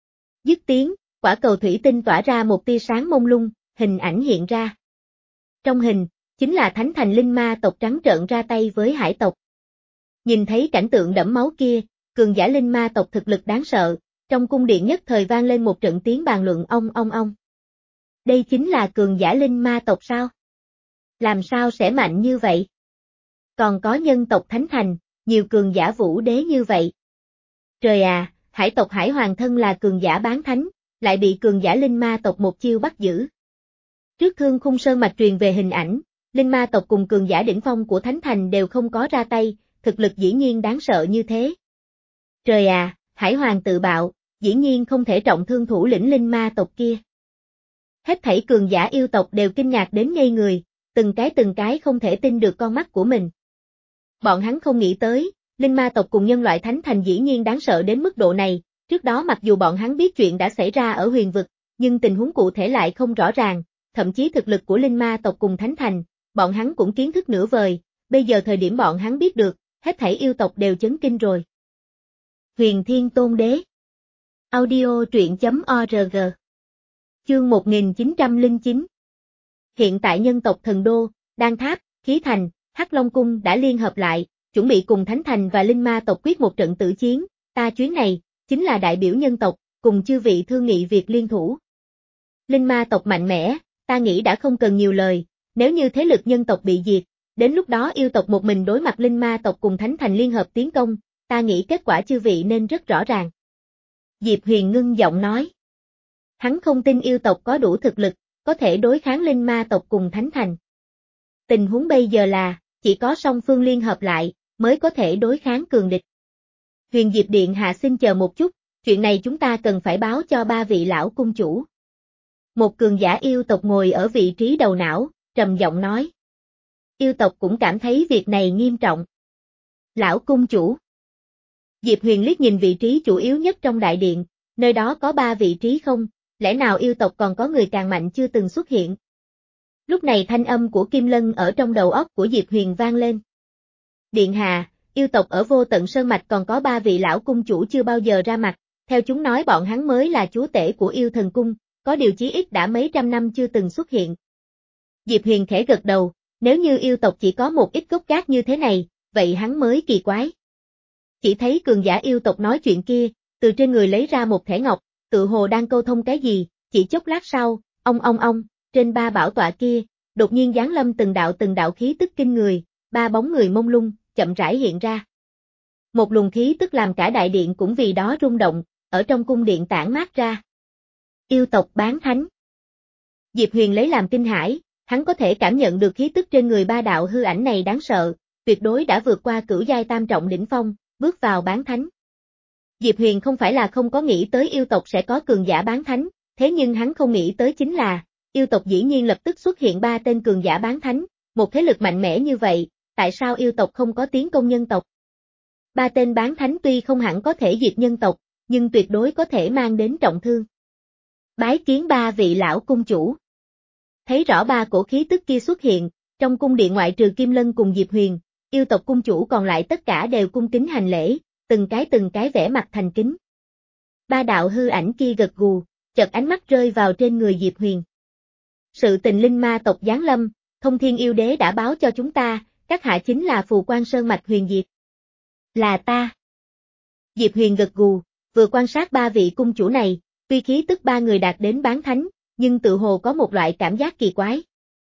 Dứt tiếng, quả cầu thủy tinh tỏa ra một tia sáng mông lung, hình ảnh hiện ra. Trong hình, chính là Thánh Thành Linh Ma tộc trắng trợn ra tay với hải tộc. Nhìn thấy cảnh tượng đẫm máu kia, cường giả Linh Ma tộc thực lực đáng sợ, trong cung điện nhất thời vang lên một trận tiếng bàn luận ong ong ong. Đây chính là cường giả Linh Ma tộc sao? Làm sao sẽ mạnh như vậy? Còn có nhân tộc Thánh Thành, nhiều cường giả vũ đế như vậy. Trời à, hải tộc Hải Hoàng thân là cường giả bán thánh, lại bị cường giả Linh Ma tộc một chiêu bắt giữ. Trước Thương Khung Sơn Mạch truyền về hình ảnh, Linh Ma tộc cùng cường giả đỉnh phong của Thánh Thành đều không có ra tay, thực lực dĩ nhiên đáng sợ như thế. Trời à, Hải Hoàng tự bạo, dĩ nhiên không thể trọng thương thủ lĩnh Linh Ma tộc kia. Hết thảy cường giả yêu tộc đều kinh ngạc đến ngây người, từng cái từng cái không thể tin được con mắt của mình. Bọn hắn không nghĩ tới, Linh Ma tộc cùng nhân loại Thánh Thành dĩ nhiên đáng sợ đến mức độ này, trước đó mặc dù bọn hắn biết chuyện đã xảy ra ở huyền vực, nhưng tình huống cụ thể lại không rõ ràng, thậm chí thực lực của Linh Ma tộc cùng Thánh Thành, bọn hắn cũng kiến thức nửa vời, bây giờ thời điểm bọn hắn biết được, hết thảy yêu tộc đều chấn kinh rồi. Huyền Thiên Tôn Đế. Audio truyện chấm org. Chương một nghìn chín trăm lẻ chín. Hiện tại nhân tộc Thần Đô, Đan Tháp, Khí Thành, Hắc Long Cung đã liên hợp lại, chuẩn bị cùng Thánh Thành và Linh Ma tộc quyết một trận tử chiến, ta chuyến này, chính là đại biểu nhân tộc, cùng chư vị thương nghị việc liên thủ. Linh ma tộc mạnh mẽ, ta nghĩ đã không cần nhiều lời, nếu như thế lực nhân tộc bị diệt, đến lúc đó yêu tộc một mình đối mặt linh ma tộc cùng Thánh Thành liên hợp tiến công, ta nghĩ kết quả chư vị nên rất rõ ràng. Diệp Huyền ngưng giọng nói. Hắn không tin yêu tộc có đủ thực lực, có thể đối kháng linh ma tộc cùng Thánh Thành. Tình huống bây giờ là, chỉ có song phương liên hợp lại, mới có thể đối kháng cường địch. Huyền Diệp Điện hạ xin chờ một chút, chuyện này chúng ta cần phải báo cho ba vị lão cung chủ. Một cường giả yêu tộc ngồi ở vị trí đầu não, trầm giọng nói. Yêu tộc cũng cảm thấy việc này nghiêm trọng. Lão cung chủ. Diệp Huyền liếc nhìn vị trí chủ yếu nhất trong đại điện, nơi đó có ba vị trí không, lẽ nào yêu tộc còn có người càng mạnh chưa từng xuất hiện. Lúc này thanh âm của Kim Lân ở trong đầu óc của Diệp Huyền vang lên. Điện hạ, yêu tộc ở Vô Tận Sơn Mạch còn có ba vị lão cung chủ chưa bao giờ ra mặt, theo chúng nói bọn hắn mới là chúa tể của yêu thần cung, có điều chí ít đã mấy trăm năm chưa từng xuất hiện. Diệp Huyền khẽ gật đầu, nếu như yêu tộc chỉ có một ít gốc gác như thế này, vậy hắn mới kỳ quái. Chỉ thấy cường giả yêu tộc nói chuyện kia, từ trên người lấy ra một thẻ ngọc, tự hồ đang câu thông cái gì, chỉ chốc lát sau, ong ong ong, trên ba bảo tọa kia, đột nhiên giáng lâm từng đạo từng đạo khí tức kinh người, ba bóng người mông lung, chậm rãi hiện ra. Một luồng khí tức làm cả đại điện cũng vì đó rung động, ở trong cung điện tản mát ra. Yêu tộc bán thánh. Diệp Huyền lấy làm kinh hãi, hắn có thể cảm nhận được khí tức trên người ba đạo hư ảnh này đáng sợ, tuyệt đối đã vượt qua cửu giai tam trọng đỉnh phong, bước vào bán thánh. Diệp Huyền không phải là không có nghĩ tới yêu tộc sẽ có cường giả bán thánh, thế nhưng hắn không nghĩ tới chính là, yêu tộc dĩ nhiên lập tức xuất hiện ba tên cường giả bán thánh, một thế lực mạnh mẽ như vậy, tại sao yêu tộc không có tiến công nhân tộc? Ba tên bán thánh tuy không hẳn có thể diệt nhân tộc, nhưng tuyệt đối có thể mang đến trọng thương. Bái kiến ba vị lão cung chủ. Thấy rõ ba cổ khí tức kia xuất hiện, trong cung điện ngoại trừ Kim Lân cùng Diệp Huyền, yêu tộc cung chủ còn lại tất cả đều cung kính hành lễ, từng cái từng cái vẻ mặt thành kính. Ba đạo hư ảnh kia gật gù, chợt ánh mắt rơi vào trên người Diệp Huyền. Sự tình linh ma tộc giáng lâm, Thông Thiên Yêu Đế đã báo cho chúng ta, các hạ chính là Phù Quang Sơn Mạch Huyền Diệp. Là ta. Diệp Huyền gật gù, vừa quan sát ba vị cung chủ này, tuy khí tức ba người đạt đến bán thánh, nhưng tự hồ có một loại cảm giác kỳ quái.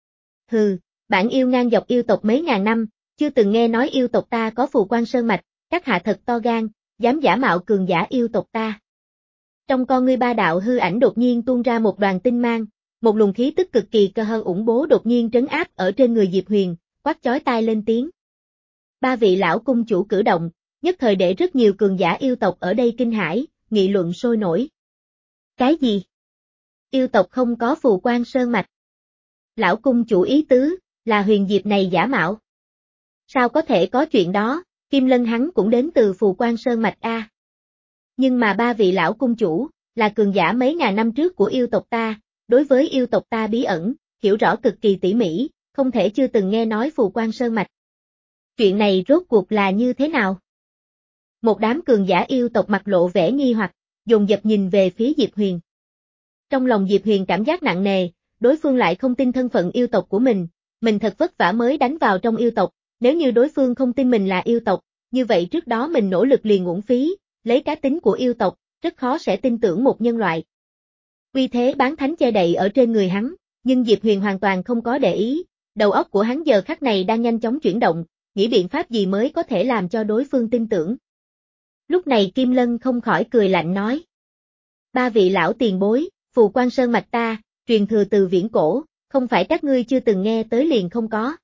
Hừ, bản yêu ngang dọc yêu tộc mấy ngàn năm, chưa từng nghe nói yêu tộc ta có Phù Quang Sơn Mạch, các hạ thật to gan, dám giả mạo cường giả yêu tộc ta. Trong con ngươi ba đạo hư ảnh đột nhiên tuôn ra một đoàn tinh mang, một luồng khí tức cực kỳ cơ hơn ủng bố đột nhiên trấn áp ở trên người Diệp Huyền, quát chói tai lên tiếng. Ba vị lão cung chủ cử động, nhất thời để rất nhiều cường giả yêu tộc ở đây kinh hãi, nghị luận sôi nổi. Cái gì? Yêu tộc không có Phù Quang Sơn Mạch. Lão cung chủ ý tứ, là Huyền Diệp này giả mạo. Sao có thể có chuyện đó, Kim Lân hắn cũng đến từ Phù Quang Sơn Mạch a. Nhưng mà ba vị lão cung chủ, là cường giả mấy ngàn năm trước của yêu tộc ta, đối với yêu tộc ta bí ẩn, hiểu rõ cực kỳ tỉ mỉ, không thể chưa từng nghe nói Phù Quang Sơn Mạch. Chuyện này rốt cuộc là như thế nào? Một đám cường giả yêu tộc mặt lộ vẻ nghi hoặc, dồn dập nhìn về phía Diệp Huyền. Trong lòng Diệp Huyền cảm giác nặng nề, đối phương lại không tin thân phận yêu tộc của mình, mình thật vất vả mới đánh vào trong yêu tộc, nếu như đối phương không tin mình là yêu tộc, như vậy trước đó mình nỗ lực liền uổng phí, lấy cá tính của yêu tộc, rất khó sẽ tin tưởng một nhân loại. Uy thế bán thánh che đậy ở trên người hắn, nhưng Diệp Huyền hoàn toàn không có để ý, đầu óc của hắn giờ khắc này đang nhanh chóng chuyển động, nghĩ biện pháp gì mới có thể làm cho đối phương tin tưởng. Lúc này Kim Lân không khỏi cười lạnh nói. Ba vị lão tiền bối, Phù Quang Sơn Mạch ta, truyền thừa từ viễn cổ, không phải các ngươi chưa từng nghe tới liền không có.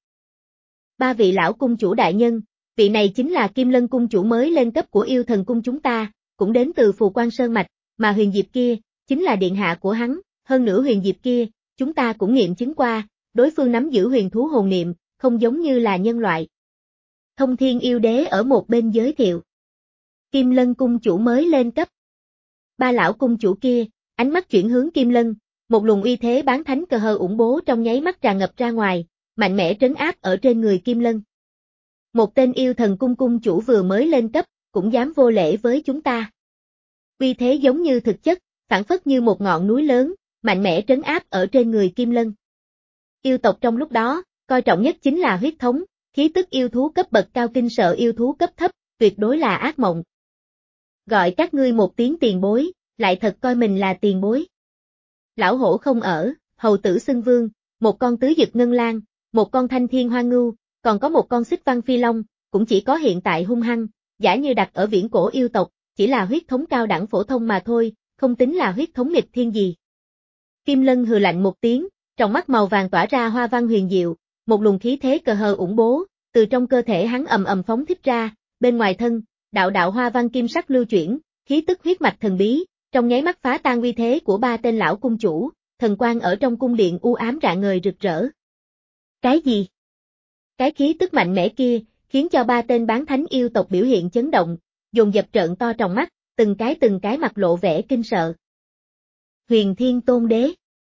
Ba vị lão cung chủ đại nhân, vị này chính là Kim Lân cung chủ mới lên cấp của yêu thần cung chúng ta, cũng đến từ Phù Quang Sơn Mạch, mà Huyền Diệp kia, chính là điện hạ của hắn, hơn nữa Huyền Diệp kia, chúng ta cũng nghiệm chứng qua, đối phương nắm giữ huyền thú hồn niệm, không giống như là nhân loại. Thông Thiên Yêu Đế ở một bên giới thiệu. Kim Lân cung chủ mới lên cấp. Ba lão cung chủ kia, ánh mắt chuyển hướng Kim Lân, một luồng uy thế bán thánh cơ hờ ủng bố trong nháy mắt tràn ngập ra ngoài, mạnh mẽ trấn áp ở trên người Kim Lân. Một tên yêu thần cung cung chủ vừa mới lên cấp, cũng dám vô lễ với chúng ta. Uy thế giống như thực chất, phản phất như một ngọn núi lớn, mạnh mẽ trấn áp ở trên người Kim Lân. Yêu tộc trong lúc đó, coi trọng nhất chính là huyết thống, khí tức yêu thú cấp bậc cao kinh sợ yêu thú cấp thấp, tuyệt đối là ác mộng. Gọi các ngươi một tiếng tiền bối, lại thật coi mình là tiền bối. Lão hổ không ở, hầu tử xưng vương, một con tứ dực ngân lang, một con thanh thiên hoa ngưu, còn có một con xích văn phi long, cũng chỉ có hiện tại hung hăng, giả như đặt ở viễn cổ yêu tộc, chỉ là huyết thống cao đẳng phổ thông mà thôi, không tính là huyết thống nghịch thiên gì. Kim Lân hừ lạnh một tiếng, trong mắt màu vàng tỏa ra hoa văn huyền diệu, một luồng khí thế cờ hờ ủng bố, từ trong cơ thể hắn ầm ầm phóng thích ra, bên ngoài thân, đạo đạo hoa văn kim sắc lưu chuyển, khí tức huyết mạch thần bí, trong nháy mắt phá tan uy thế của ba tên lão cung chủ, thần quang ở trong cung điện u ám rạng ngời rực rỡ. Cái gì? Cái khí tức mạnh mẽ kia, khiến cho ba tên bán thánh yêu tộc biểu hiện chấn động, dồn dập trợn to tròng mắt, từng cái từng cái mặt lộ vẻ kinh sợ. Huyền Thiên Tôn Đế.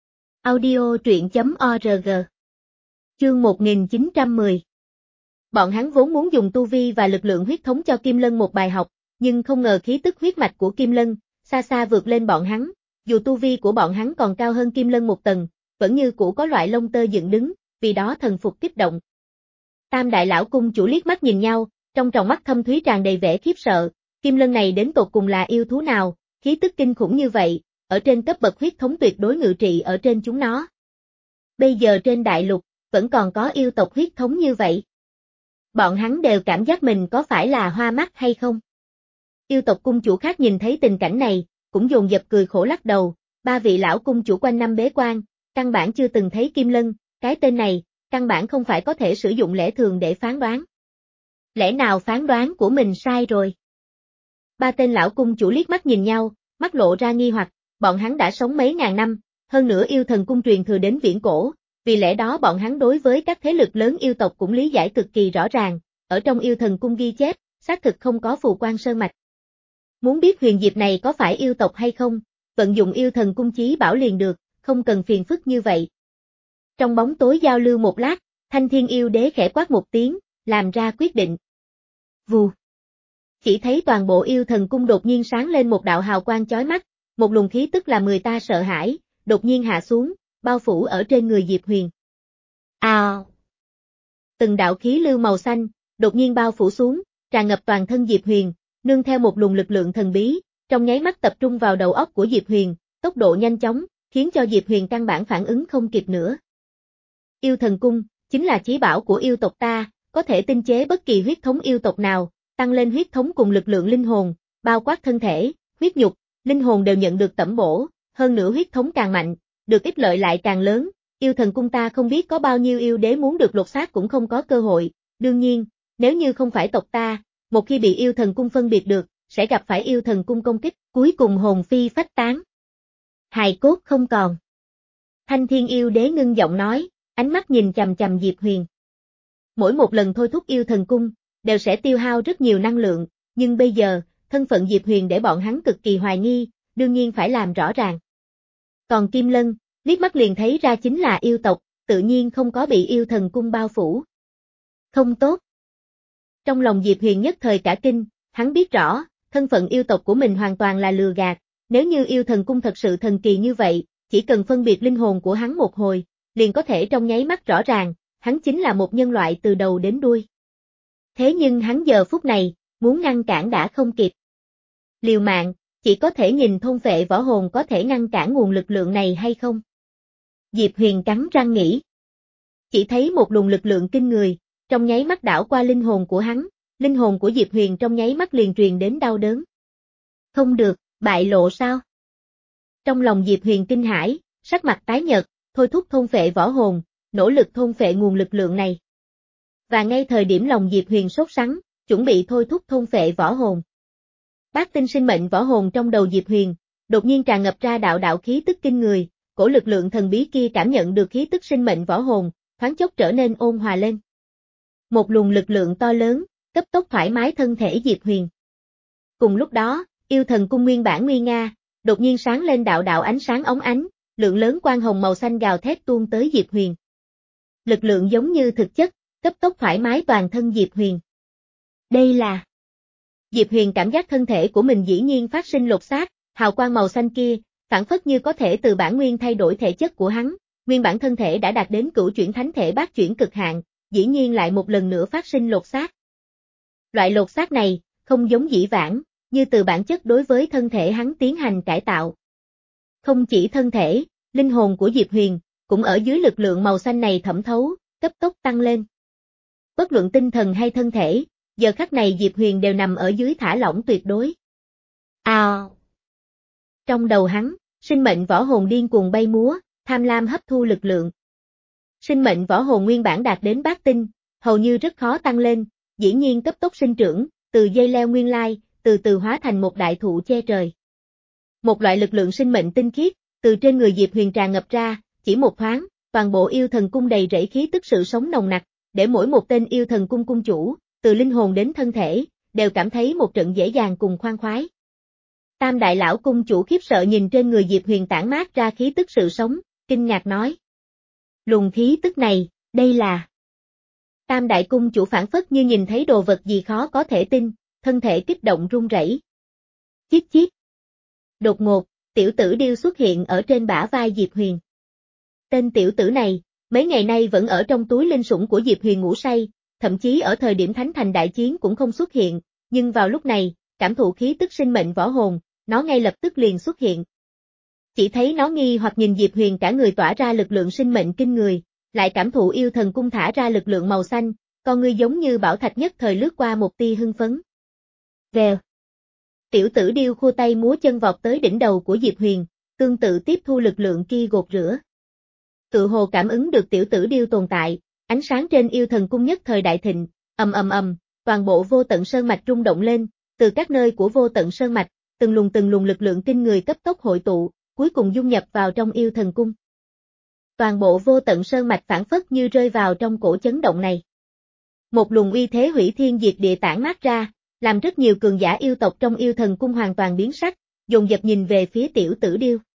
Audio truyện chấm org. Chương một nghìn chín trăm mười. Bọn hắn vốn muốn dùng tu vi và lực lượng huyết thống cho Kim Lân một bài học, nhưng không ngờ khí tức huyết mạch của Kim Lân xa xa vượt lên bọn hắn, dù tu vi của bọn hắn còn cao hơn Kim Lân một tầng, vẫn như cũ có loại lông tơ dựng đứng, vì đó thần phục kích động. Tam đại lão cung chủ liếc mắt nhìn nhau, trong tròng mắt thâm thúy tràn đầy vẻ khiếp sợ, Kim Lân này đến tột cùng là yêu thú nào, khí tức kinh khủng như vậy, ở trên cấp bậc huyết thống tuyệt đối ngự trị ở trên chúng nó. Bây giờ trên đại lục, vẫn còn có yêu tộc huyết thống như vậy. Bọn hắn đều cảm giác mình có phải là hoa mắt hay không? Yêu tộc cung chủ khác nhìn thấy tình cảnh này, cũng dồn dập cười khổ lắc đầu, ba vị lão cung chủ quanh năm bế quan, căn bản chưa từng thấy Kim Lân, cái tên này, căn bản không phải có thể sử dụng lẽ thường để phán đoán. Lẽ nào phán đoán của mình sai rồi? Ba tên lão cung chủ liếc mắt nhìn nhau, mắt lộ ra nghi hoặc, bọn hắn đã sống mấy ngàn năm, hơn nữa yêu thần cung truyền thừa đến viễn cổ, vì lẽ đó bọn hắn đối với các thế lực lớn yêu tộc cũng lý giải cực kỳ rõ ràng, ở trong yêu thần cung ghi chép, xác thực không có phù quan sơn mạch. Muốn biết huyền diệp này có phải yêu tộc hay không, vận dụng yêu thần cung chí bảo liền được, không cần phiền phức như vậy. Trong bóng tối giao lưu một lát, Thanh Thiên yêu đế khẽ quát một tiếng, làm ra quyết định. Vù. Chỉ thấy toàn bộ yêu thần cung đột nhiên sáng lên một đạo hào quang chói mắt, một luồng khí tức làm người ta sợ hãi, đột nhiên hạ xuống, bao phủ ở trên người Diệp Huyền. Ào! À. Từng đạo khí lưu màu xanh, đột nhiên bao phủ xuống, tràn ngập toàn thân Diệp Huyền, nương theo một luồng lực lượng thần bí, trong nháy mắt tập trung vào đầu óc của Diệp Huyền, tốc độ nhanh chóng, khiến cho Diệp Huyền căn bản phản ứng không kịp nữa. Yêu thần cung, chính là chí bảo của yêu tộc ta, có thể tinh chế bất kỳ huyết thống yêu tộc nào, tăng lên huyết thống cùng lực lượng linh hồn, bao quát thân thể, huyết nhục, linh hồn đều nhận được tẩm bổ, hơn nữa huyết thống càng mạnh, được ích lợi lại càng lớn, yêu thần cung ta không biết có bao nhiêu yêu đế muốn được lột xác cũng không có cơ hội, đương nhiên, nếu như không phải tộc ta, một khi bị yêu thần cung phân biệt được, sẽ gặp phải yêu thần cung công kích, cuối cùng hồn phi phách tán. Hài cốt không còn. Thanh Thiên yêu đế ngưng giọng nói, ánh mắt nhìn chằm chằm Diệp Huyền. Mỗi một lần thôi thúc yêu thần cung, đều sẽ tiêu hao rất nhiều năng lượng, nhưng bây giờ, thân phận Diệp Huyền để bọn hắn cực kỳ hoài nghi, đương nhiên phải làm rõ ràng. Còn Kim Lân, liếc mắt liền thấy ra chính là yêu tộc, tự nhiên không có bị yêu thần cung bao phủ. Không tốt. Trong lòng Diệp Huyền nhất thời cả kinh, hắn biết rõ, thân phận yêu tộc của mình hoàn toàn là lừa gạt, nếu như yêu thần cung thật sự thần kỳ như vậy, chỉ cần phân biệt linh hồn của hắn một hồi, liền có thể trong nháy mắt rõ ràng, hắn chính là một nhân loại từ đầu đến đuôi. Thế nhưng hắn giờ phút này, muốn ngăn cản đã không kịp. Liều mạng, chỉ có thể nhìn thôn phệ võ hồn có thể ngăn cản nguồn lực lượng này hay không. Diệp Huyền cắn răng nghĩ. Chỉ thấy một luồng lực lượng kinh người, trong nháy mắt đảo qua linh hồn của hắn, linh hồn của Diệp Huyền trong nháy mắt liền truyền đến đau đớn. Không được, bại lộ sao? Trong lòng Diệp Huyền kinh hãi, sắc mặt tái nhợt, thôi thúc thôn phệ võ hồn, nỗ lực thôn phệ nguồn lực lượng này. Và ngay thời điểm lòng Diệp Huyền sốt sắng, chuẩn bị thôi thúc thôn phệ võ hồn. Bát tinh sinh mệnh võ hồn trong đầu Diệp Huyền, đột nhiên tràn ngập ra đạo đạo khí tức kinh người, cổ lực lượng thần bí kia cảm nhận được khí tức sinh mệnh võ hồn, thoáng chốc trở nên ôn hòa lên. Một luồng lực lượng to lớn, cấp tốc thoải mái thân thể Diệp Huyền. Cùng lúc đó, yêu thần cung nguyên bản nguy nga, đột nhiên sáng lên đạo đạo ánh sáng óng ánh, lượng lớn quang hồng màu xanh gào thét tuôn tới Diệp Huyền. Lực lượng giống như thực chất, cấp tốc thoải mái toàn thân Diệp Huyền. Đây là... Diệp Huyền cảm giác thân thể của mình dĩ nhiên phát sinh lột xác, hào quang màu xanh kia, phản phất như có thể từ bản nguyên thay đổi thể chất của hắn, nguyên bản thân thể đã đạt đến cửu chuyển thánh thể bát chuyển cực hạn, dĩ nhiên lại một lần nữa phát sinh lột xác. Loại lột xác này, không giống dĩ vãng, như từ bản chất đối với thân thể hắn tiến hành cải tạo. Không chỉ thân thể, linh hồn của Diệp Huyền, cũng ở dưới lực lượng màu xanh này thẩm thấu, cấp tốc tăng lên. Bất luận tinh thần hay thân thể, giờ khắc này Diệp Huyền đều nằm ở dưới thả lỏng tuyệt đối. À! Trong đầu hắn, sinh mệnh võ hồn điên cuồng bay múa, tham lam hấp thu lực lượng. Sinh mệnh võ hồn nguyên bản đạt đến bát tinh, hầu như rất khó tăng lên, dĩ nhiên cấp tốc sinh trưởng, từ dây leo nguyên lai, từ từ hóa thành một đại thụ che trời. Một loại lực lượng sinh mệnh tinh khiết, từ trên người Diệp Huyền tràn ngập ra, chỉ một thoáng, toàn bộ yêu thần cung đầy rẫy khí tức sự sống nồng nặc, để mỗi một tên yêu thần cung cung chủ, từ linh hồn đến thân thể, đều cảm thấy một trận dễ dàng cùng khoan khoái. Tam đại lão cung chủ khiếp sợ nhìn trên người Diệp Huyền tản mát ra khí tức sự sống, kinh ngạc nói. Luồng khí tức này, đây là... Tam đại cung chủ phản phất như nhìn thấy đồ vật gì khó có thể tin, thân thể kích động run rẩy. Chít chít. Đột ngột, tiểu tử điêu xuất hiện ở trên bả vai Diệp Huyền. Tên tiểu tử này, mấy ngày nay vẫn ở trong túi linh sủng của Diệp Huyền ngủ say, thậm chí ở thời điểm Thánh Thành đại chiến cũng không xuất hiện, nhưng vào lúc này, cảm thụ khí tức sinh mệnh võ hồn, nó ngay lập tức liền xuất hiện. Chỉ thấy nó nghi hoặc nhìn Diệp Huyền cả người tỏa ra lực lượng sinh mệnh kinh người, lại cảm thụ yêu thần cung thả ra lực lượng màu xanh, con ngươi giống như bảo thạch nhất thời lướt qua một tia hưng phấn. Vèo. Tiểu tử điêu khua tay múa chân vọt tới đỉnh đầu của Diệp Huyền, tương tự tiếp thu lực lượng kia gột rửa. Tự hồ cảm ứng được tiểu tử điêu tồn tại, ánh sáng trên yêu thần cung nhất thời đại thịnh, ầm ầm ầm, toàn bộ vô tận sơn mạch rung động lên, từ các nơi của vô tận sơn mạch, từng luồng từng luồng lực lượng kinh người cấp tốc hội tụ, cuối cùng dung nhập vào trong yêu thần cung. Toàn bộ vô tận sơn mạch phản phất như rơi vào trong cổ chấn động này. Một luồng uy thế hủy thiên diệt địa tản mát ra, làm rất nhiều cường giả yêu tộc trong yêu thần cung hoàn toàn biến sắc, dồn dập nhìn về phía tiểu tử điêu.